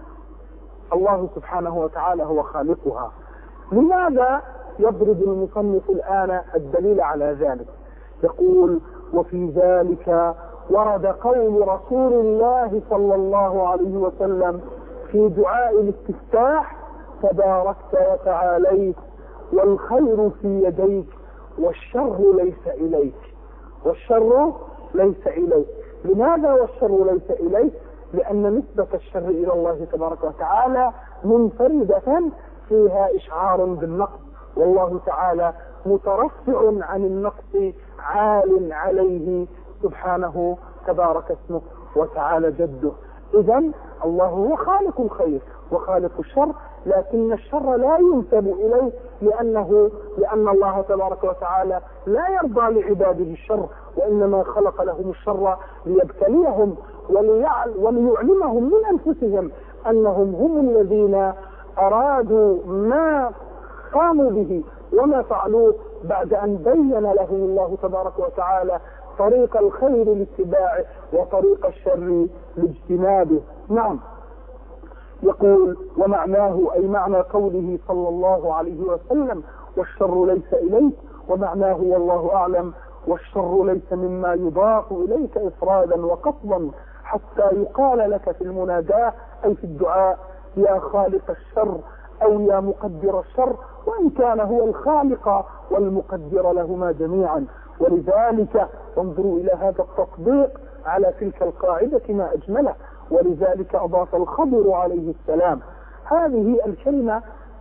الله سبحانه وتعالى هو خالقها. لماذا يضرب المصنف الآن الدليل على ذلك؟ يقول وفي ذلك ورد قول رسول الله صلى الله عليه وسلم في دعاء الاستفتاح تباركت وتعاليت والخير في يديك والشر ليس إليك. والشر ليس إليك. لماذا والشر ليس إليك؟ لأن نسبة الشر إلى الله تبارك وتعالى منفردة فيها إشعار بالنقص، والله تعالى مترفع عن النقص عال عليه سبحانه تبارك اسمه وتعالى جده. إذن الله هو خالق الخير وخالق الشر، لكن الشر لا ينسب إليه لأنه لأن الله تبارك وتعالى لا يرضى لعباده الشر، وإنما خلق لهم الشر ليبتليهم وليعلمهم من أنفسهم أنهم هم الذين أرادوا ما قاموا به وما فعلوه بعد أن بين لهم الله تبارك وتعالى طريق الخير لاتباعه وطريق الشر لاجتنابه. نعم. يقول ومعناه أي معنى قوله صلى الله عليه وسلم والشر ليس إليك، ومعناه والله أعلم والشر ليس مما يضاف إليك إفرادا وقصدا حتى يقال لك في المناداة أي في الدعاء يا خالق الشر أو يا مقدر الشر، وإن كان هو الخالق والمقدر لهما جميعا. ولذلك انظروا إلى هذا التطبيق على تلك القاعدة ما أجمله. ولذلك أضاف الخضر عليه السلام. هذه الكلمة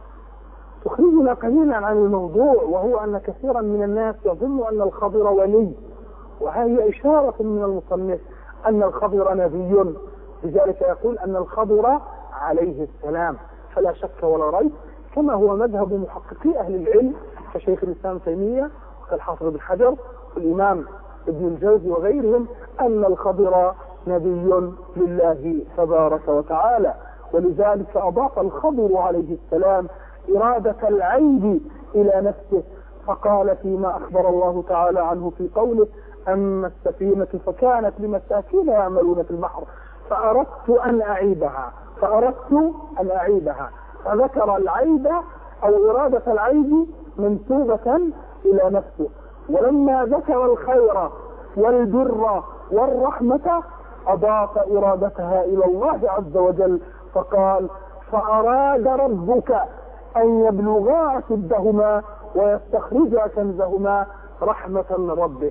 تخرجنا قليلا عن الموضوع، وهو أن كثيرا من الناس يظن أن الخضر ولي، وهي إشارة من المصنف أن الخضر نبي، لذلك يقول أن الخضر عليه السلام. فلا شك ولا ريب كما هو مذهب محققي أهل العلم كشيخ الإسلام تيمية وكالحافظ بن حجر والإمام ابن الجوزي وغيرهم أن الخضر نبي لله تبارك وتعالى. ولذلك أضاف الخضر عليه السلام إرادة العيب إلى نفسه، فقال فيما أخبر الله تعالى عنه في قوله أما السفينة فكانت لمساكين يعملون في البحر فأردت أن أعيبها فأردت أن أعيبها فذكر العيب أو إرادة العيب منسوبة إلى نفسه. ولما ذكر الخير والبر والرحمة أضاف إرادتها إلى الله عز وجل فقال فأراد ربك أن يبلغا أشدهما ويستخرجا كنزهما رحمة من ربك.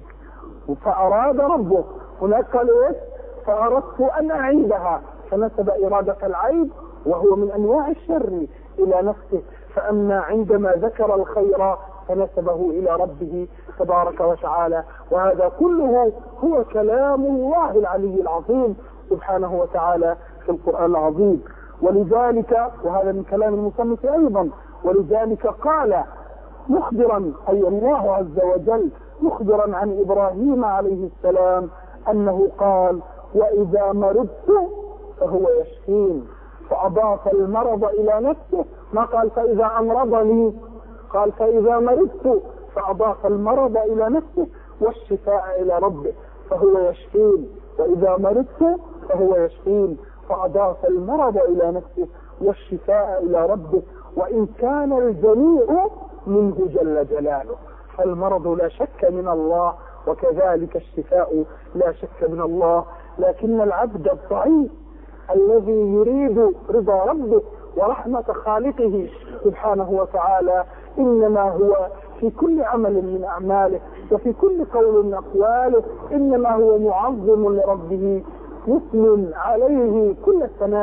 فأراد ربك هناك قال إيه؟ فأردت أن أعيبها، فنسب إرادة العيب وهو من أنواع الشر إلى نفسه. فأما عندما ذكر الخير فنسبه إلى ربه تبارك وتعالى. وهذا كله هو كلام الله العلي العظيم سبحانه وتعالى في القرآن العظيم. ولذلك وهذا من كلام المصنف أيضا، ولذلك قال مخبرا أي الله عز وجل مخبرا عن إبراهيم عليه السلام أنه قال وإذا مرضت فهو يشفين، فأضاف المرض إلى نفسه، ما قال فإذا أمرضني، قال فإذا مرضت، فأضاف المرض إلى نفسه والشفاء إلى ربه فهو يشفين. وإذا مرضت فهو يشفين، فأضاف المرض إلى نفسه والشفاء إلى ربه، وإن كان الجميع منه جل جلاله. فالمرض لا شك من الله، وكذلك الشفاء لا شك من الله، لكن العبد الضعيف الذي يريد رضا ربه ورحمة خالقه سبحانه وتعالى إنما هو في كل عمل من أعماله وفي كل قول من أقواله إنما هو معظم لربه مثل عليه كل الثناء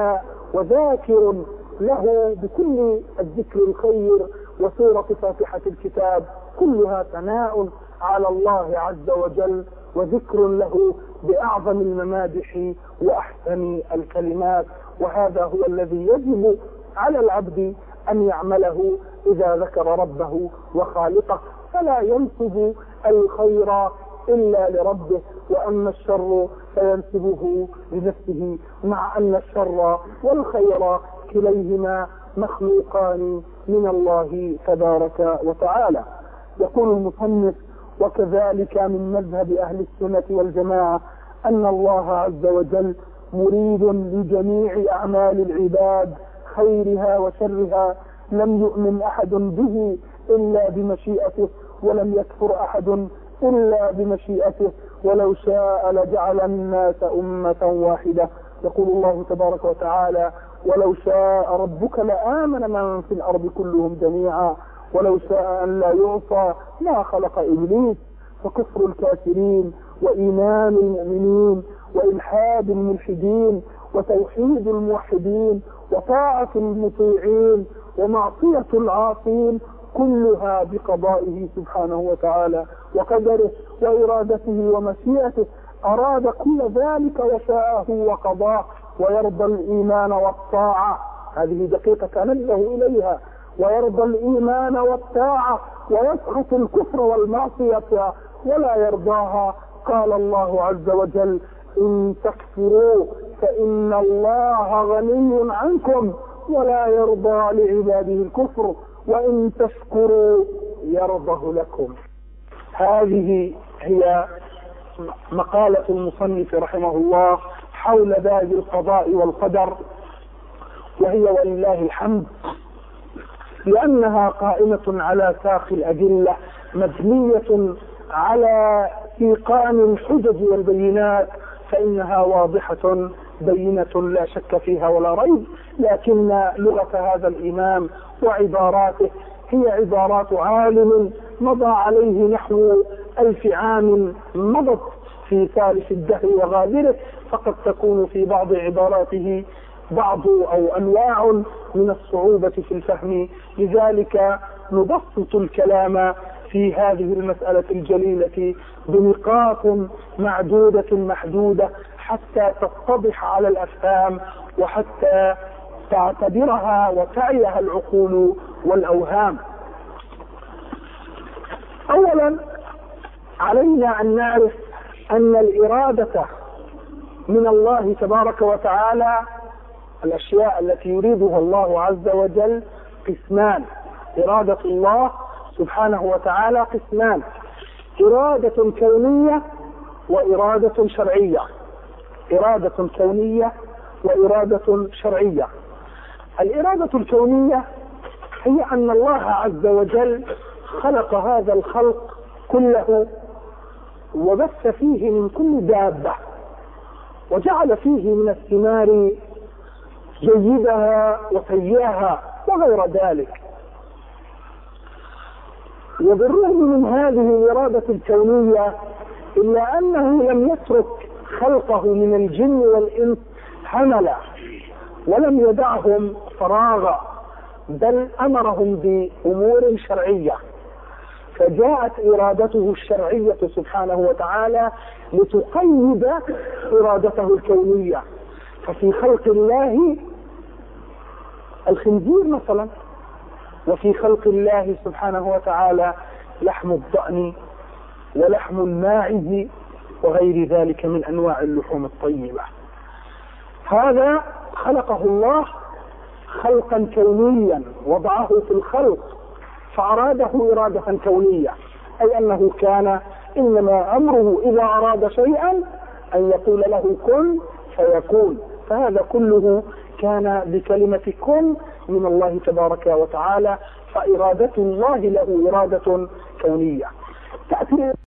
وذاكر له بكل الذكر الخير وسورة فاتحة الكتاب كلها ثناء على الله عز وجل وذكر له بأعظم الممادح وأحسن الكلمات. وهذا هو الذي يجب على العبد أن يعمله إذا ذكر ربه وخالقه، فلا ينسب الخير إلا لربه، وأما الشر فينسبه لنفسه، مع أن الشر والخير كليهما مخلوقان من الله تبارك وتعالى. يقول المصنف: وكذلك من مذهب أهل السنة والجماعة أن الله عز وجل مريد لجميع أعمال العباد خيرها وشرها، لم يؤمن أحد به إلا بمشيئته، ولم يكفر أحد إلا بمشيئته، ولو شاء لجعل الناس أمة واحدة. يقول الله تبارك وتعالى: ولو شاء ربك لآمن من في الأرض كلهم جميعا ولو شاء أن لا يعصى ما خلق إبليس. فكفر الكافرين وإيمان المؤمنين وإلحاد الملحدين وتوحيد الموحدين وطاعة المطيعين ومعصية العاصين كلها بقضائه سبحانه وتعالى وقدره وإرادته ومشيئته. أراد كل ذلك وشاءه وقضاه، ويرضى الإيمان والطاعة، هذه دقيقة ننبه إليها، ويرضى الإيمان والطاعة ويسخط الكفر والمعصية ولا يرضاها. قال الله عز وجل: إن تكفروا فإن الله غني عنكم ولا يرضى لعباده الكفر وإن تشكروا يرضه لكم. هذه هي مقالة المصنف رحمه الله حول باب القضاء والقدر، وهي ولله الحمد لأنها قائمة على ساق الأدلة مبنية على سيقان الحجج والبينات، فإنها واضحة بينة لا شك فيها ولا ريب. لكن لغة هذا الإمام وعباراته هي عبارات عالم مضى عليه نحو ألف عام مضت في ثالث الدهر وغابره، فقد تكون في بعض عباراته بعض أو أنواع من الصعوبة في الفهم، لذلك نبسط الكلام في هذه المسألة الجليلة بنقاط معدودة محدودة حتى تتضح على الأفهام وحتى تعتبرها وتعيها العقول والأوهام. أولا علينا أن نعرف أن الإرادة من الله تبارك وتعالى، الأشياء التي يريدها الله عز وجل قسمان. إرادة الله سبحانه وتعالى قسمان: إرادة كونية وإرادة شرعية. إرادة كونية وإرادة شرعية. الإرادة الكونية هي أن الله عز وجل خلق هذا الخلق كله وبث فيه من كل دابة، وجعل فيه من الثمار جيدها وسيئها وغير ذلك. وبالرغم من هذه الإرادة الكونية إلا أنه لم يترك خلقه من الجن والإنس هملا، ولم يدعهم فراغا، بل أمرهم بأمور شرعية، فجاءت إرادته الشرعية سبحانه وتعالى لتقيد إرادته الكونية. ففي خلق الله الخنزير مثلا، وفي خلق الله سبحانه وتعالى لحم الضأن ولحم الماعز وغير ذلك من أنواع اللحوم الطيبة. هذا خلقه الله خلقا كونيا، وضعه في الخلق فأراده إرادة كونية، أي أنه كان إنما أمره إذا أراد شيئا أن يقول له كن فيكون. فهذا كله كان بكلمة كن من الله تبارك وتعالى، فإرادة الله له إرادة كونية. تأتي